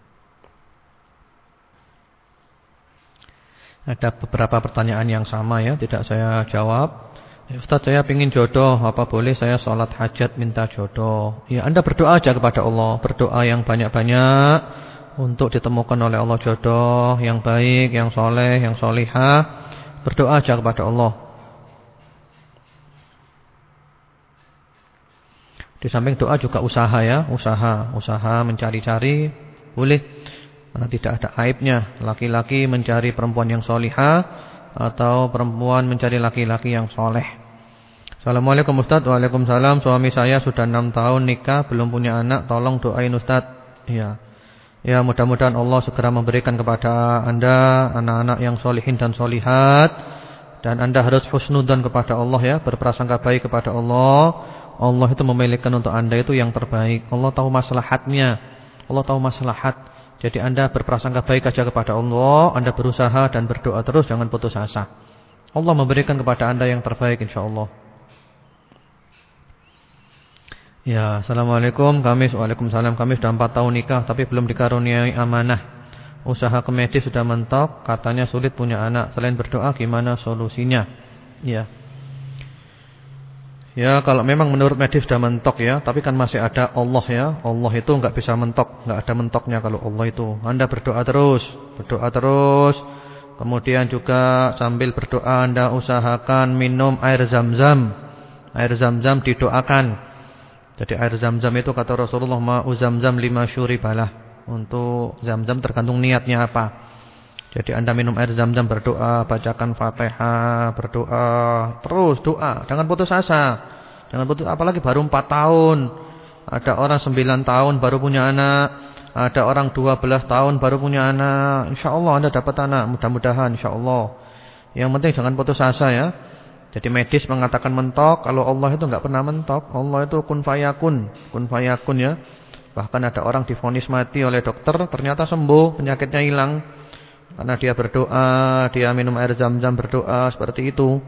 Ada beberapa pertanyaan yang sama ya, tidak saya jawab. Ustaz, saya ingin jodoh, apa boleh saya sholat hajat minta jodoh? Ya, Anda berdoa aja kepada Allah, berdoa yang banyak-banyak untuk ditemukan oleh Allah jodoh yang baik, yang soleh, yang solihah. Berdoa aja kepada Allah. Di samping doa juga usaha ya, usaha mencari-cari boleh, karena tidak ada aibnya. Laki-laki mencari perempuan yang solihah atau perempuan mencari laki-laki yang soleh. Assalamualaikum Ustaz. Waalaikumsalam. Suami saya sudah 6 tahun nikah, belum punya anak. Tolong doain Ustaz. Ya, mudah-mudahan Allah segera memberikan kepada Anda anak-anak yang solihin dan solihat. Dan Anda harus husnudzan kepada Allah ya, berprasangka baik kepada Allah. Allah itu memilihkan untuk Anda itu yang terbaik. Allah tahu maslahatnya. Allah tahu maslahat. Jadi Anda berprasangka baik aja kepada Allah, Anda berusaha dan berdoa terus, jangan putus asa. Allah memberikan kepada Anda yang terbaik insyaallah. Ya, Assalamualaikum. Waalaikumsalam. Kami sudah 4 tahun nikah tapi belum dikaruniai amanah. Usaha ke medis sudah mentok, katanya sulit punya anak. Selain berdoa gimana solusinya? Ya, kalau memang menurut medis sudah mentok ya, tapi kan masih ada Allah ya. Allah itu enggak bisa mentok, enggak ada mentoknya kalau Allah itu. Anda berdoa terus. Kemudian juga sambil berdoa Anda usahakan minum air Zam-Zam. Air Zam-Zam didoakan. Jadi air Zam-Zam itu kata Rasulullah ma'u Zam-Zam 5 syuribalah. Untuk Zam-Zam tergantung niatnya apa. Jadi Anda minum air Zam-Zam berdoa, bacakan Fatihah, berdoa, terus doa, jangan putus asa. Jangan putus, apalagi baru 4 tahun. Ada orang 9 tahun baru punya anak, ada orang 12 tahun baru punya anak. Insyaallah Anda dapat anak, mudah-mudahan insyaallah. Yang penting jangan putus asa ya. Jadi medis mengatakan mentok, kalau Allah itu enggak pernah mentok. Allah itu kun fayakun ya. Bahkan ada orang divonis mati oleh dokter, ternyata sembuh, penyakitnya hilang. Karena dia berdoa, dia minum air Zam-Zam berdoa seperti itu.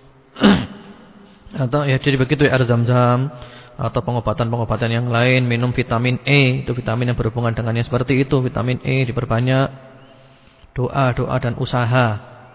Atau ya jadi begitu ya air Zam-Zam. Atau pengobatan-pengobatan yang lain, minum vitamin E, itu vitamin yang berhubungan dengannya seperti itu, vitamin E diperbanyak. Doa dan usaha.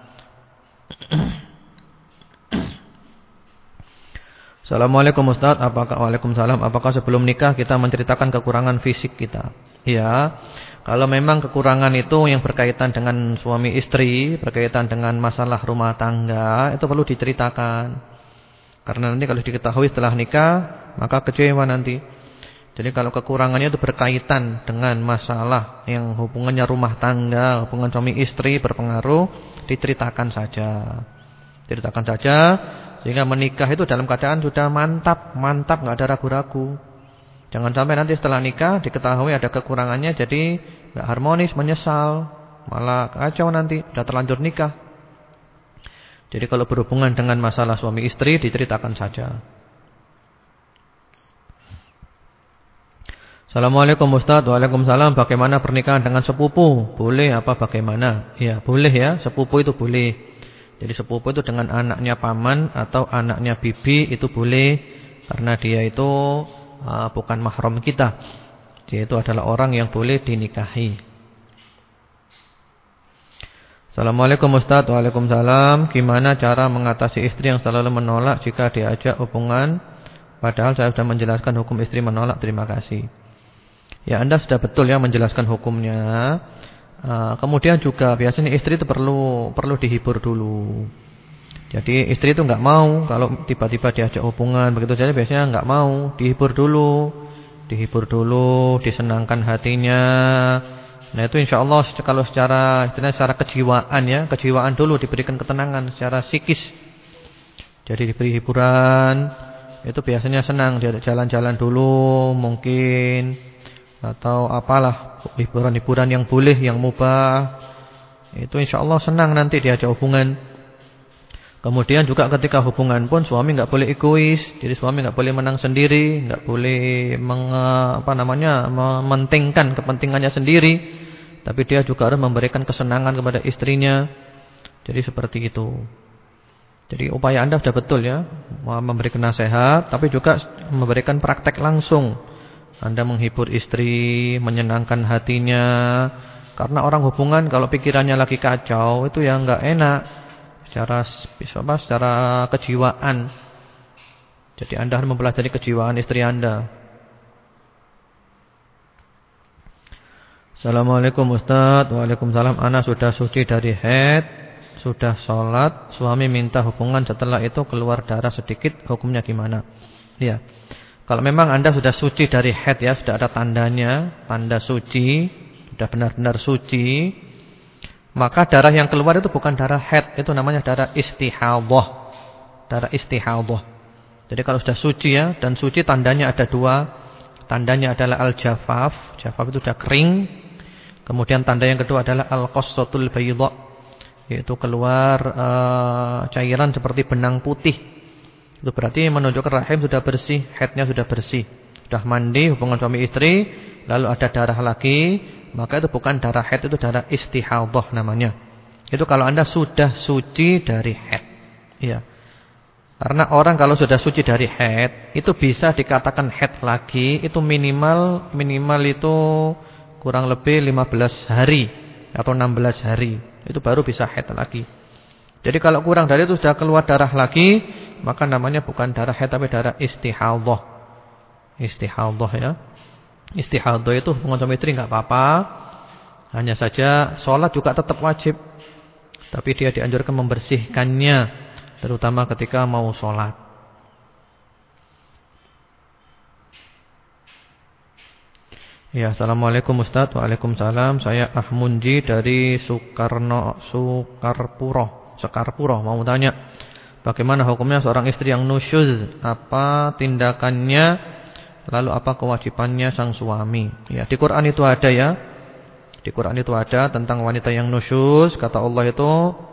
Assalamualaikum Ustaz. Waalaikumsalam. Apakah sebelum nikah kita menceritakan kekurangan fisik kita? Ya. Kalau memang kekurangan itu yang berkaitan dengan suami istri, berkaitan dengan masalah rumah tangga, itu perlu diceritakan. Karena nanti kalau diketahui setelah nikah, maka kecewa nanti. Jadi kalau kekurangannya itu berkaitan dengan masalah yang hubungannya rumah tangga, hubungan suami istri berpengaruh, diceritakan saja. Ceritakan saja, sehingga menikah itu dalam keadaan sudah mantap, enggak ada ragu-ragu. Jangan sampai nanti setelah nikah diketahui ada kekurangannya, jadi enggak harmonis, menyesal, malah kacau nanti, sudah terlanjur nikah. Jadi kalau berhubungan dengan masalah suami istri diceritakan saja. Assalamualaikum Ustaz. Waalaikumsalam. Bagaimana pernikahan dengan sepupu? Boleh apa bagaimana? Ya boleh ya, sepupu itu boleh. Jadi sepupu itu dengan anaknya paman atau anaknya bibi itu boleh, karena dia itu bukan mahram kita. Dia itu adalah orang yang boleh dinikahi. Assalamualaikum Ustaz. Waalaikumsalam. Gimana cara mengatasi istri yang selalu menolak jika diajak hubungan? Padahal saya sudah menjelaskan hukum istri menolak. Terima kasih. Ya, Anda sudah betul ya menjelaskan hukumnya. Kemudian juga biasanya istri itu perlu dihibur dulu. Jadi istri itu nggak mau kalau tiba-tiba diajak hubungan begitu saja, biasanya nggak mau. Dihibur dulu, disenangkan hatinya. Nah itu insya Allah kalau secara kejiwaan ya, kejiwaan dulu diberikan ketenangan secara psikis. Jadi diberi hiburan, itu biasanya senang. Dia jalan-jalan dulu mungkin, atau apalah hiburan-hiburan yang boleh, yang mubah. Itu insya Allah senang nanti diajak hubungan. Kemudian juga ketika hubungan pun suami nggak boleh egois. Jadi suami nggak boleh menang sendiri, nggak boleh mementingkan kepentingannya sendiri. Tapi dia juga harus memberikan kesenangan kepada istrinya. Jadi seperti itu. Jadi upaya Anda sudah betul ya, memberikan nasihat, tapi juga memberikan praktek langsung. Anda menghibur istri, menyenangkan hatinya. Karena orang hubungan kalau pikirannya lagi kacau itu ya nggak enak. Secara kejiwaan. Jadi Anda harus mempelajari kejiwaan istri Anda. Assalamualaikum Ustaz. Waalaikumsalam. Ana sudah suci dari haid, sudah sholat, suami minta hubungan, setelah itu keluar darah sedikit, hukumnya gimana? Ya, kalau memang Anda sudah suci dari haid ya, sudah ada tandanya, tanda suci, sudah benar-benar suci, maka darah yang keluar itu bukan darah haid, itu namanya darah istihadhah. Darah istihadhah. Jadi kalau sudah suci ya, dan suci tandanya ada dua. Tandanya adalah al-jafaf, jafaf itu sudah kering. Kemudian tanda yang kedua adalah al-qassatul baydha, yaitu keluar cairan seperti benang putih. Itu berarti menunjukkan rahim sudah bersih, haidnya sudah bersih. Sudah mandi, hubungan suami istri, lalu ada darah lagi, maka itu bukan darah haid, itu darah istihadhah namanya. Itu kalau Anda sudah suci dari haid. Ya. Karena orang kalau sudah suci dari haid, itu bisa dikatakan haid lagi, itu minimal itu kurang lebih 15 hari atau 16 hari. Itu baru bisa haid lagi. Jadi kalau kurang dari itu sudah keluar darah lagi, maka namanya bukan darah haid tapi darah istihadhah. Istihadhah ya. Istihadhah itu hubungan suami istri enggak apa-apa. Hanya saja sholat juga tetap wajib. Tapi dia dianjurkan membersihkannya, terutama ketika mau sholat. Ya, assalamualaikum Ustaz. Waalaikumsalam. Saya Ahmunji dari Sekarpuro. Mau tanya, bagaimana hukumnya seorang istri yang nusyuz? Apa tindakannya? Lalu apa kewajibannya sang suami? Ya, di Quran itu ada ya. Di Quran itu ada tentang wanita yang nusyuz. Kata Allah itu,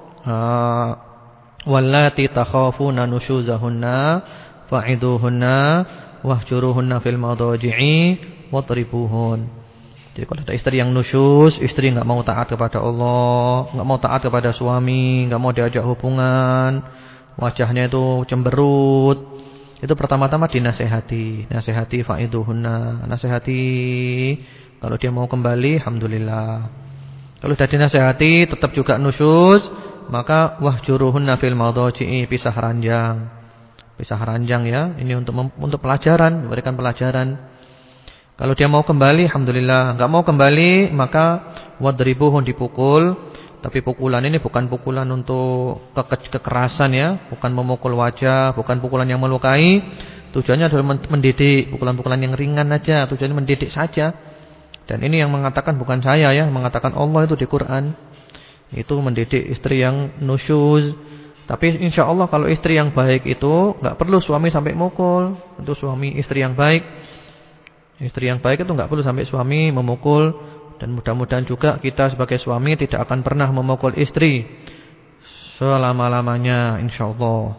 wallati takhafuna nusyuzahunna fa'iduhunna wahjuruhunna fil madaji'i wadribuhun. Jadi kalau ada istri yang nusyuz, istri enggak mau taat kepada Allah, enggak mau taat kepada suami, enggak mau diajak hubungan, wajahnya itu cemberut. Itu pertama-tama dinasehati, fa'iduhunna, nasihati. Kalau dia mau kembali, alhamdulillah. Kalau sudah dinasehati tetap juga nusyuz, maka wahjuruhunna fil madaji'i, pisah ranjang. Pisah ranjang ya, ini untuk pelajaran, memberikan pelajaran. Kalau dia mau kembali, alhamdulillah. Enggak mau kembali, maka wadribuhun, dipukul. Tapi pukulan ini bukan pukulan untuk kekerasan ya, bukan memukul wajah, bukan pukulan yang melukai. Tujuannya adalah mendidik, pukulan-pukulan yang ringan aja, tujuannya mendidik saja. Dan ini yang mengatakan bukan saya ya, mengatakan Allah itu di Quran. Itu mendidik istri yang nusyuz. Tapi insya Allah kalau istri yang baik itu enggak perlu suami sampai mukul. Itu suami istri yang baik. Istri yang baik itu enggak perlu sampai suami memukul. Dan mudah-mudahan juga kita sebagai suami tidak akan pernah memukul istri selama-lamanya insyaallah.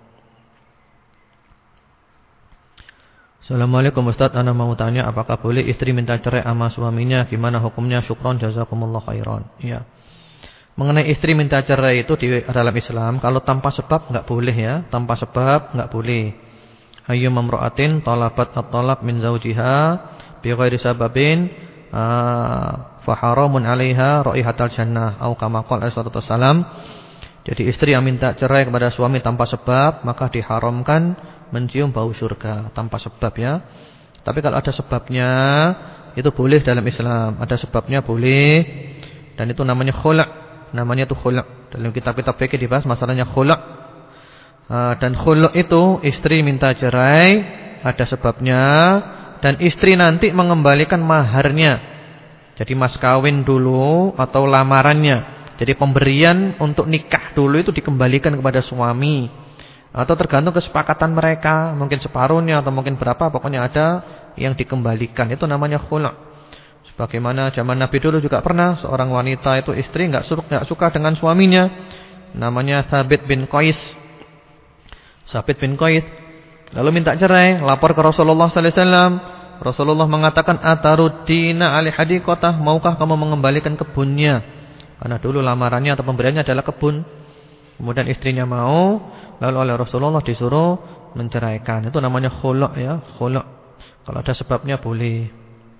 Assalamualaikum Ustaz, ana mau tanya apakah boleh istri minta cerai sama suaminya, gimana hukumnya? Syukron jazakumullah khairan. Ya. Mengenai istri minta cerai itu di dalam Islam kalau tanpa sebab enggak boleh ya, tanpa sebab enggak boleh. Hayyu mamra'atin talabat at-talab min zawjiha bi ghairi sababin fa haramun 'alaiha raihatal jannah au kama qala sallallahu alaihi wasallam. Jadi istri yang minta cerai kepada suami tanpa sebab, maka diharamkan mencium bau surga tanpa sebab ya. Tapi kalau ada sebabnya, itu boleh dalam Islam. Ada sebabnya boleh. Dan itu namanya khula'. Namanya itu khula'. Dalam kitab-kitab fikih dibahas masalahnya khula'. Dan khula' itu istri minta cerai, ada sebabnya, dan istri nanti mengembalikan maharnya. Jadi mas kawin dulu atau lamarannya. Jadi pemberian untuk nikah dulu itu dikembalikan kepada suami. Atau tergantung kesepakatan mereka. Mungkin separuhnya atau mungkin berapa. Pokoknya ada yang dikembalikan. Itu namanya khula'. Sebagaimana zaman Nabi dulu juga pernah. Seorang wanita itu istri gak suka dengan suaminya. Namanya Thabit bin Qais. Thabit bin Qais. Lalu minta cerai. Lapor ke Rasulullah SAW. Rasulullah mengatakan, Ataruddina ali hadiqatah. Maukah kamu mengembalikan kebunnya? Karena dulu lamarannya atau pemberiannya adalah kebun. Kemudian istrinya mau, lalu oleh Rasulullah disuruh menceraikan. Itu namanya khula' ya, khula'. Kalau ada sebabnya boleh.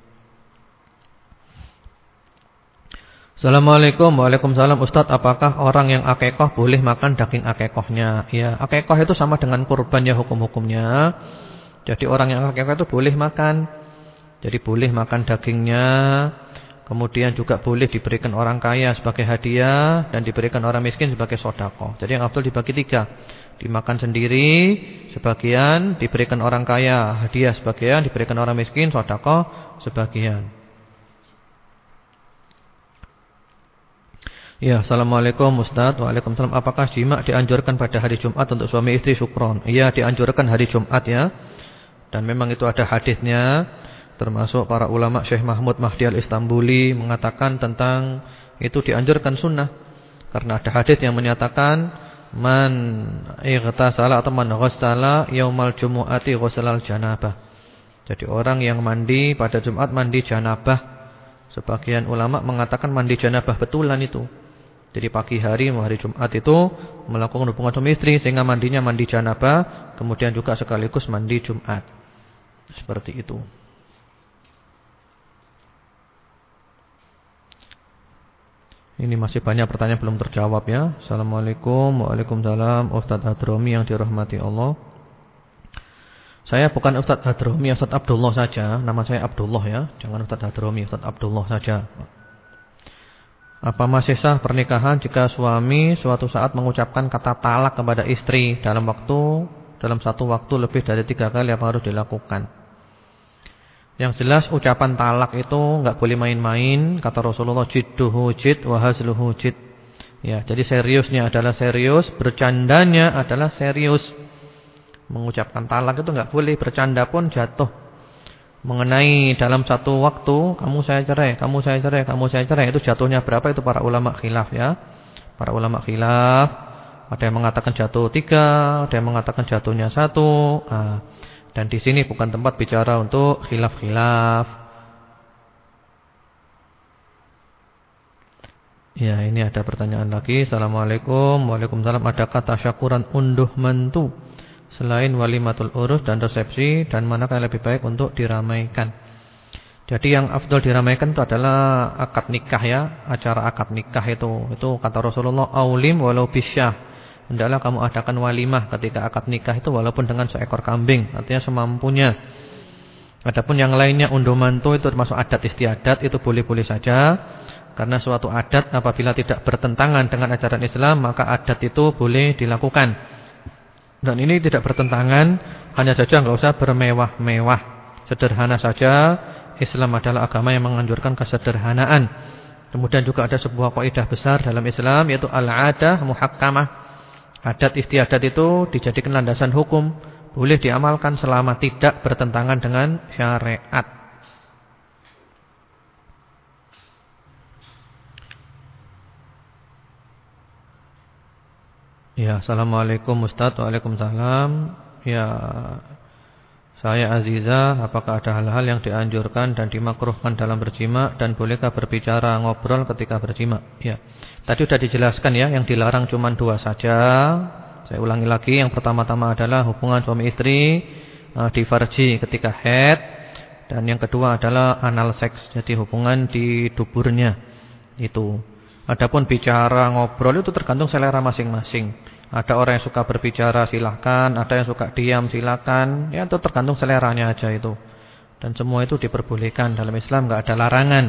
Assalamualaikum. Waalaikumsalam. Ustaz, apakah orang yang akikah boleh makan daging akikahnya? Ya, akikah itu sama dengan kurban ya hukum-hukumnya. Jadi orang yang akikah itu boleh makan. Jadi boleh makan dagingnya. Kemudian juga boleh diberikan orang kaya sebagai hadiah dan diberikan orang miskin sebagai sedekah. Jadi yang afdal dibagi 3. Dimakan sendiri sebagian, diberikan orang kaya hadiah sebagian, diberikan orang miskin sedekah sebagian. Ya, assalamualaikum Ustaz. Waalaikumsalam. Apakah jima dianjurkan pada hari Jumat untuk suami istri syukron? Iya, dianjurkan hari Jumat ya. Dan memang itu ada hadisnya. Termasuk para ulama Syekh Mahmud Mahdi al-Istanbuli mengatakan tentang itu dianjurkan sunnah. Karena ada hadis yang menyatakan man ightasala atau man ghassala yaumal jumu'ati ghussalal janabah. Jadi orang yang mandi pada Jumat mandi janabah. Sebagian ulama mengatakan mandi janabah betulan itu. Jadi pagi hari Jumat itu melakukan hubungan suami istri sehingga mandinya mandi janabah, kemudian juga sekaligus mandi Jumat. Seperti itu. Ini masih banyak pertanyaan belum terjawab ya. Assalamualaikum. Waalaikumsalam. Ustaz Hadromi yang dirahmati Allah. Saya bukan Ustaz Hadromi, Ustaz Abdullah saja. Nama saya Abdullah ya. Jangan Ustaz Hadromi, Ustaz Abdullah saja. Apa masih sah pernikahan jika suami suatu saat mengucapkan kata talak kepada istri dalam satu waktu lebih dari 3 kali, apa harus dilakukan? Yang jelas ucapan talak itu enggak boleh main-main. Kata Rasulullah, jidduhu jid wa hazluhu jid. Ya, jadi seriusnya adalah serius, bercandanya adalah serius. Mengucapkan talak itu enggak boleh, bercanda pun jatuh. Mengenai dalam satu waktu, kamu saya cerai, kamu saya cerai, kamu saya cerai, itu jatuhnya berapa? Itu para ulama khilaf ya. Para ulama khilaf. Ada yang mengatakan jatuh 3, ada yang mengatakan jatuhnya 1. Dan di sini bukan tempat bicara untuk khilaf-khilaf. Ya, ini ada pertanyaan lagi. Assalamualaikum. Waalaikumsalam. Adakah tasyakuran unduh mantu selain walimatul urus dan resepsi, dan manakah yang lebih baik untuk diramaikan? Jadi yang afdal diramaikan itu adalah akad nikah ya. Acara akad nikah itu kata Rasulullah, aulim walau bisyah. Hendaklah kamu adakan walimah ketika akad nikah itu walaupun dengan seekor kambing, artinya semampunya. Adapun yang lainnya unduh mantu itu termasuk adat istiadat, itu boleh-boleh saja. Karena suatu adat apabila tidak bertentangan dengan ajaran Islam, maka adat itu boleh dilakukan. Dan ini tidak bertentangan, hanya saja enggak usah bermewah-mewah. Sederhana saja. Islam adalah agama yang menganjurkan kesederhanaan. Kemudian juga ada sebuah kaidah besar dalam Islam, yaitu al-'adah muhakkamah. Adat istiadat itu dijadikan landasan hukum, boleh diamalkan selama tidak bertentangan dengan syariat. Ya, assalamualaikum Ustaz. Waalaikumsalam. Ya, saya Aziza. Apakah ada hal-hal yang dianjurkan dan dimakruhkan dalam berjima, dan bolehkah berbicara ngobrol ketika berjima? Ya, tadi sudah dijelaskan ya. Yang dilarang cuma 2 saja. Saya ulangi lagi. Yang pertama-tama adalah hubungan suami istri di farji ketika haid, Dan yang kedua adalah anal seks, jadi hubungan di duburnya itu. Adapun bicara, ngobrol itu tergantung selera masing-masing. Ada orang yang suka berbicara silahkan, ada yang suka diam silahkan. Ya itu tergantung seleranya aja itu. Dan semua itu diperbolehkan dalam Islam, enggak ada larangan.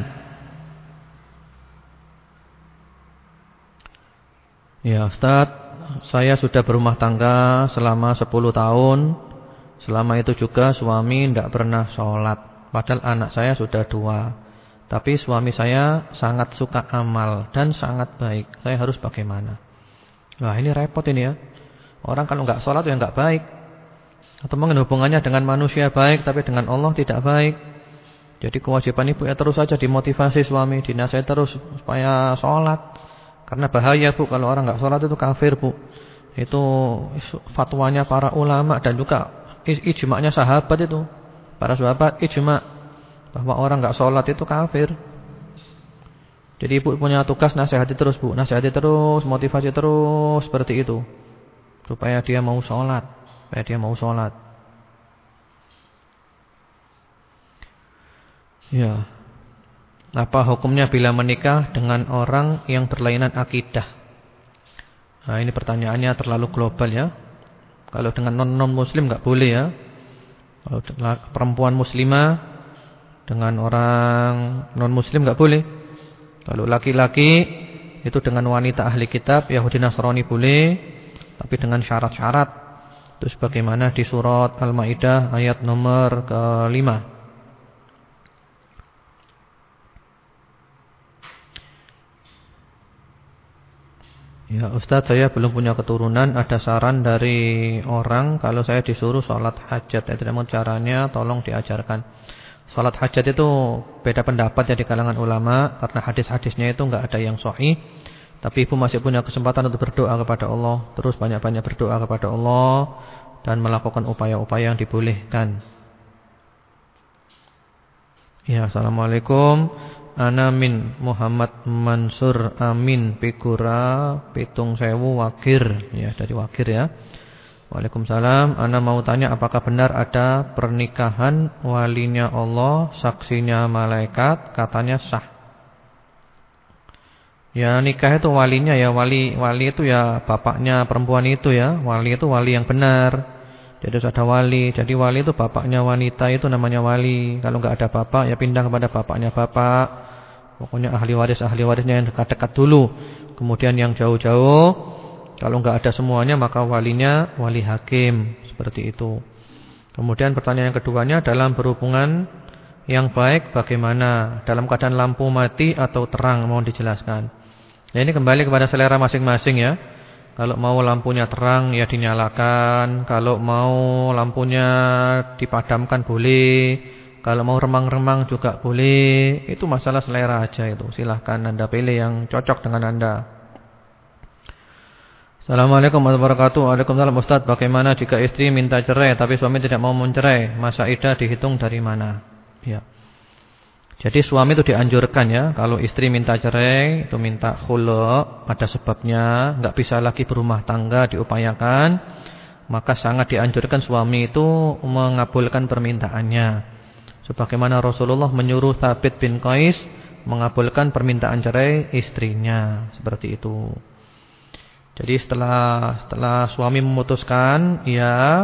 Ya Ustaz, saya sudah berumah tangga selama 10 tahun. Selama itu juga suami tidak pernah sholat. Padahal anak saya sudah 2. Tapi suami saya sangat suka amal dan sangat baik. Saya harus bagaimana? Wah ini repot ini ya. Orang kalau nggak sholat ya nggak baik. Atau mungkin hubungannya dengan manusia baik, tapi dengan Allah tidak baik. Jadi kewajiban ibu ya terus saja dimotivasi suami, dinasihati terus supaya sholat. Karena bahaya bu, kalau orang nggak sholat itu kafir bu. Itu fatwanya para ulama dan juga ijma'nya sahabat itu. Para sahabat ijma' bahwa orang enggak sholat itu kafir. Jadi ibu punya tugas nasihati terus bu, nasihati terus, motivasi terus seperti itu, supaya dia mau sholat, Ya. Apa hukumnya bila menikah dengan orang yang berlainan akidah? Nah ini pertanyaannya terlalu global ya. Kalau dengan non muslim enggak boleh ya. Kalau perempuan muslimah dengan orang non muslim enggak boleh. Kalau laki-laki itu dengan wanita ahli kitab Yahudi Nasrani boleh, tapi dengan syarat-syarat. Itu sebagaimana di surat Al-Maidah ayat nomor ke-5. Ya Ustaz, saya belum punya keturunan. Ada saran dari orang kalau saya disuruh sholat hajat, saya tidak mau caranya, tolong diajarkan. Sholat hajat itu beda pendapat ya di kalangan ulama, karena hadis-hadisnya itu enggak ada yang sahih. Tapi ibu masih punya kesempatan untuk berdoa kepada Allah, terus banyak-banyak berdoa kepada Allah dan melakukan upaya-upaya yang dibolehkan. Ya, assalamualaikum. Ana min Muhammad Mansur Amin Pikura Pitung Sewu Wagir. Ya, dari Wagir ya. Waalaikumsalam. Ana mau tanya apakah benar ada pernikahan walinya Allah, saksinya malaikat, katanya sah. Ya, nikah itu walinya ya, wali itu ya bapaknya perempuan itu ya. Wali itu wali yang benar. Jadi harus ada wali. Jadi wali itu bapaknya wanita itu namanya wali. Kalau enggak ada bapak ya pindah kepada bapaknya bapak. Pokoknya ahli warisnya yang dekat-dekat dulu. Kemudian yang jauh-jauh. Kalau enggak ada semuanya maka walinya wali hakim. Seperti itu. Kemudian pertanyaan yang keduanya, dalam berhubungan yang baik bagaimana? Dalam keadaan lampu mati atau terang, mohon dijelaskan. Ya ini kembali kepada selera masing-masing ya. Kalau mau lampunya terang ya dinyalakan. Kalau mau lampunya dipadamkan boleh. Kalau mau remang-remang juga boleh. Itu masalah selera aja itu. Silahkan Anda pilih yang cocok dengan Anda. Assalamualaikum warahmatullahi wabarakatuh. Waalaikumsalam Ustaz. Bagaimana jika istri minta cerai tapi suami tidak mau mencerai? Masa iddah dihitung dari mana? Ya. Jadi suami itu dianjurkan ya, kalau istri minta cerai, itu minta khulu', ada sebabnya, enggak bisa lagi berumah tangga, diupayakan, maka sangat dianjurkan suami itu mengabulkan permintaannya. Sebagaimana Rasulullah menyuruh Thabit bin Qais mengabulkan permintaan cerai istrinya, seperti itu. Jadi setelah suami memutuskan, ya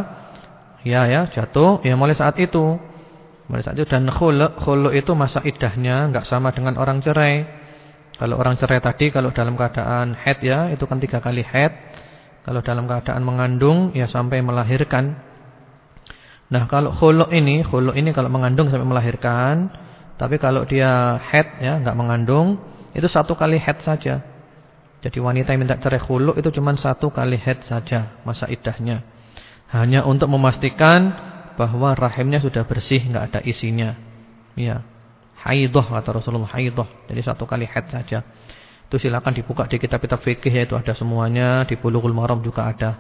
jatuh, ya mulai saat itu. Dan khulu' itu masa iddahnya enggak sama dengan orang cerai. Kalau orang cerai tadi kalau dalam keadaan haid ya itu kan 3 kali haid. Kalau dalam keadaan mengandung ya sampai melahirkan. Nah, kalau khulu' ini kalau mengandung sampai melahirkan, tapi kalau dia haid ya enggak mengandung, itu 1 kali haid saja. Jadi wanita yang minta cerai khulu' itu cuma 1 kali haid saja masa iddahnya. Hanya untuk memastikan bahwa rahimnya sudah bersih, enggak ada isinya. Ya. Haidhah kata Rasulullah, haidhah. Jadi 1 kali haid saja. Itu silakan dibuka di kitab-kitab fikih ya, itu ada semuanya, di Bulughul Maram juga ada.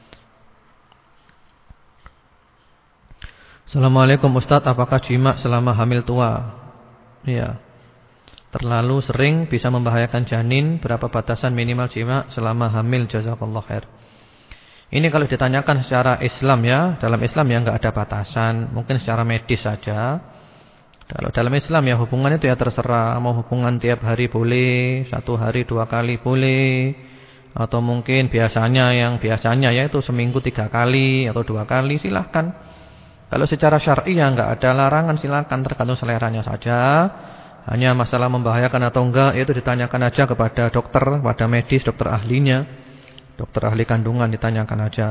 Assalamualaikum Ustaz, apakah jima selama hamil tua? Ya. Terlalu sering bisa membahayakan janin, berapa batasan minimal jima selama hamil? Jazakallahu khair. Ini kalau ditanyakan secara Islam ya, dalam Islam ya enggak ada batasan, mungkin secara medis saja. Kalau dalam Islam ya hubungan itu ya terserah. Mau hubungan tiap hari boleh, 1 hari 2 kali boleh, atau mungkin biasanya yaitu seminggu 3 kali atau 2 kali, silahkan. Kalau secara syar'i ya enggak ada larangan, silahkan, tergantung seleranya saja. Hanya masalah membahayakan atau enggak itu ditanyakan aja kepada dokter, pada medis, dokter ahlinya. Dokter ahli kandungan ditanyakan aja.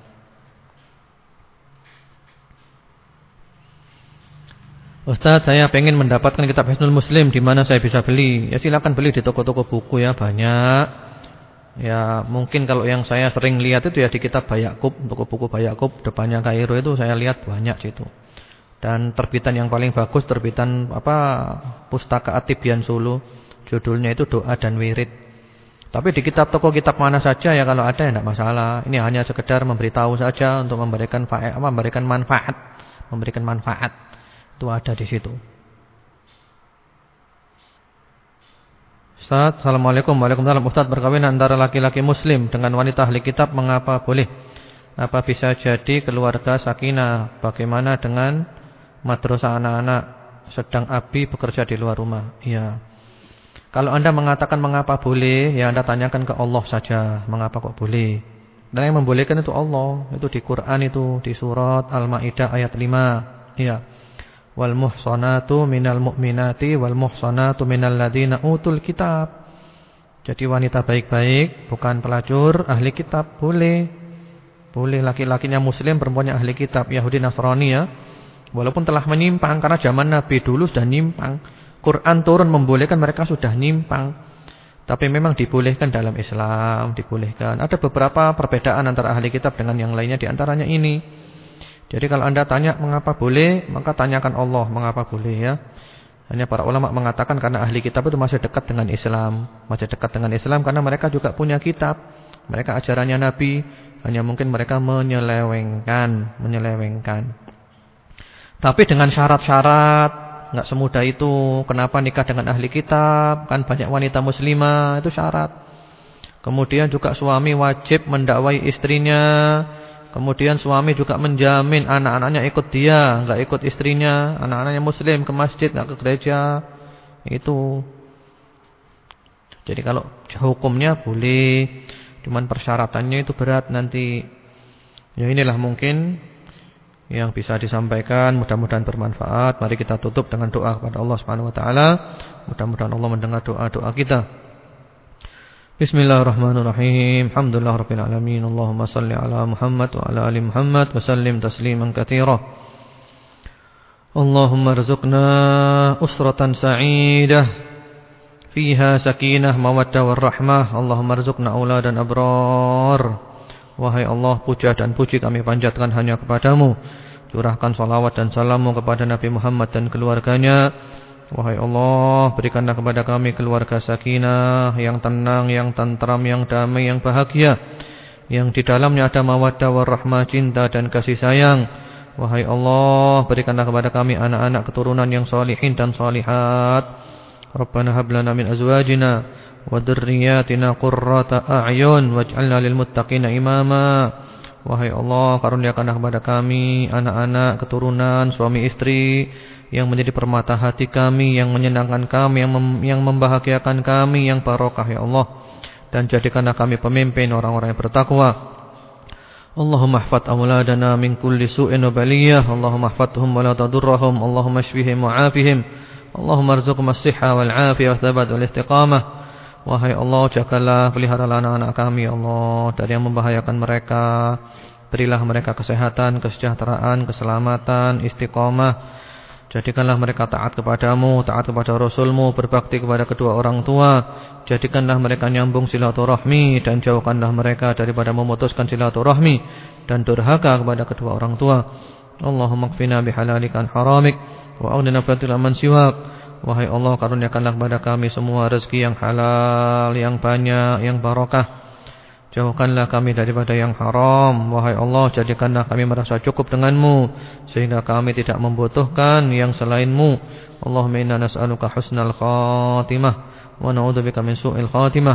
Ustaz, saya pengen mendapatkan kitab Hisnul Muslim, di mana saya bisa beli? Ya silakan beli di toko-toko buku ya, banyak. Ya mungkin kalau yang saya sering lihat itu ya di kitab Bayakub, buku-buku Bayakub depannya Kairo itu saya lihat banyak situ. Dan terbitan yang paling bagus terbitan Pustaka At-Tibyan Solo, judulnya itu Doa dan Wirid. Tapi di kitab toko kitab mana saja ya kalau ada ya tidak masalah. Ini hanya sekedar memberitahu saja untuk memberikan manfaat. Itu ada di situ. Ustaz, assalamualaikum. Waalaikumsalam. Ustaz, berkawin antara laki-laki muslim dengan wanita ahli kitab mengapa boleh? Apa bisa jadi keluarga sakinah? Bagaimana dengan madrasah anak-anak sedang abi bekerja di luar rumah? Iya. Kalau Anda mengatakan mengapa boleh, ya Anda tanyakan ke Allah saja, mengapa kok boleh. Dan yang membolehkan itu Allah, itu di Quran itu, di surat Al-Maidah ayat 5. Iya. Wal muhsanatu minal mu'minati wal muhsanatu minal ladzina utul kitab. Jadi wanita baik-baik, bukan pelacur, ahli kitab, boleh. Boleh laki-lakinya muslim, perempuannya ahli kitab, Yahudi Nasrani ya. Walaupun telah menyimpang, karena zaman Nabi dulu sudah nyimpang. Quran turun membolehkan, mereka sudah nyimpang. Tapi memang dibolehkan dalam Islam, dibolehkan. Ada beberapa perbedaan antara ahli kitab dengan yang lainnya, di antaranya ini. Jadi kalau Anda tanya mengapa boleh, maka tanyakan Allah mengapa boleh ya. Hanya para ulama mengatakan karena ahli kitab itu masih dekat dengan Islam. Masih dekat dengan Islam karena mereka juga punya kitab. Mereka ajarannya Nabi, hanya mungkin mereka menyelewengkan. Tapi dengan syarat-syarat. Enggak semudah itu. Kenapa nikah dengan ahli kitab? Kan banyak wanita muslimah, itu syarat. Kemudian juga suami wajib mendakwai istrinya. Kemudian suami juga menjamin anak-anaknya ikut dia, enggak ikut istrinya. Anak-anaknya muslim ke masjid, enggak ke gereja. Itu. Jadi kalau hukumnya boleh, cuman persyaratannya itu berat nanti. Ya inilah mungkin yang bisa disampaikan, mudah-mudahan bermanfaat. Mari kita tutup dengan doa kepada Allah Subhanahu wa taala. Mudah-mudahan Allah mendengar doa-doa kita. Bismillahirrahmanirrahim. Alhamdulillahirabbil alamin. Allahumma shalli ala Muhammad wa ala ali Muhammad wa sallim tasliman katsira. Allahumma rzuqna usratan sa'idah fiha sakinah mawaddah warahmah. Allahumma rzuqna auladan abrar. Wahai Allah, puja dan puji kami panjatkan hanya kepadamu. Curahkan salawat dan salammu kepada Nabi Muhammad dan keluarganya. Wahai Allah, berikanlah kepada kami keluarga sakinah, yang tenang, yang tentram, yang damai, yang bahagia, yang di dalamnya ada mawaddah warahmah, cinta dan kasih sayang. Wahai Allah, berikanlah kepada kami anak-anak keturunan yang salihin dan salihat. Rabbana hab lana min azwajina wa dzurriyyatina qurrata a'yun waj'alna lil muttaqina imama. Wahai Allah, karuniakanlah kepada kami anak-anak keturunan, suami istri yang menjadi permata hati kami, yang menyenangkan kami, yang membahagiakan kami, yang barokah ya Allah. Dan jadikanlah kami pemimpin orang-orang yang bertakwa. Allahumma ihfadz auladana min kulli su'in wa baliyah. Allahumma ihfadhum wa la tadurrahum. Allahumma shfihim wa 'afihim. Allahumma arzuqhum as-sihha wal 'afiyah wa thabat wal istiqamah. Wahai Allah, jagalah, peliharalah anak-anak kami ya Allah dari yang membahayakan mereka. Berilah mereka kesehatan, kesejahteraan, keselamatan, istiqamah. Jadikanlah mereka taat kepadamu, taat kepada Rasulmu, berbakti kepada kedua orang tua. Jadikanlah mereka nyambung silaturahmi, dan jauhkanlah mereka daripada memutuskan silaturahmi dan durhaka kepada kedua orang tua. Allahumma kfina bihalalika an haramik wa aghnina bi man siwak. Wahai Allah, karuniakanlah kepada kami semua rezeki yang halal, yang banyak, yang barokah. Jauhkanlah kami daripada yang haram. Wahai Allah, jadikanlah kami merasa cukup denganmu, sehingga kami tidak membutuhkan yang selainmu. Allahumma inna nas'aluka husnal khatimah wa na'udzubika min su'il khatimah.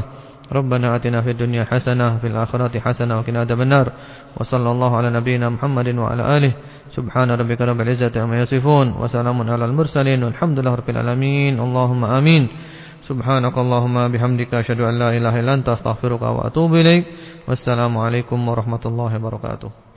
Rabbana atina fid dunya hasanah fil akhirati hasanah wa qina adzabannar. Wa sallallahu ala nabiyyina Muhammadin wa ala alihi. Subhana rabbika rabbil izzati amma yasifun wa salamun alal mursalin walhamdulillahi rabbil alamin. Allahumma amin. Subhanakallahumma bihamdika asyhadu an la ilaha illa anta astaghfiruka wa atubu ilaik. Wassalamu alaikum warahmatullahi wabarakatuh.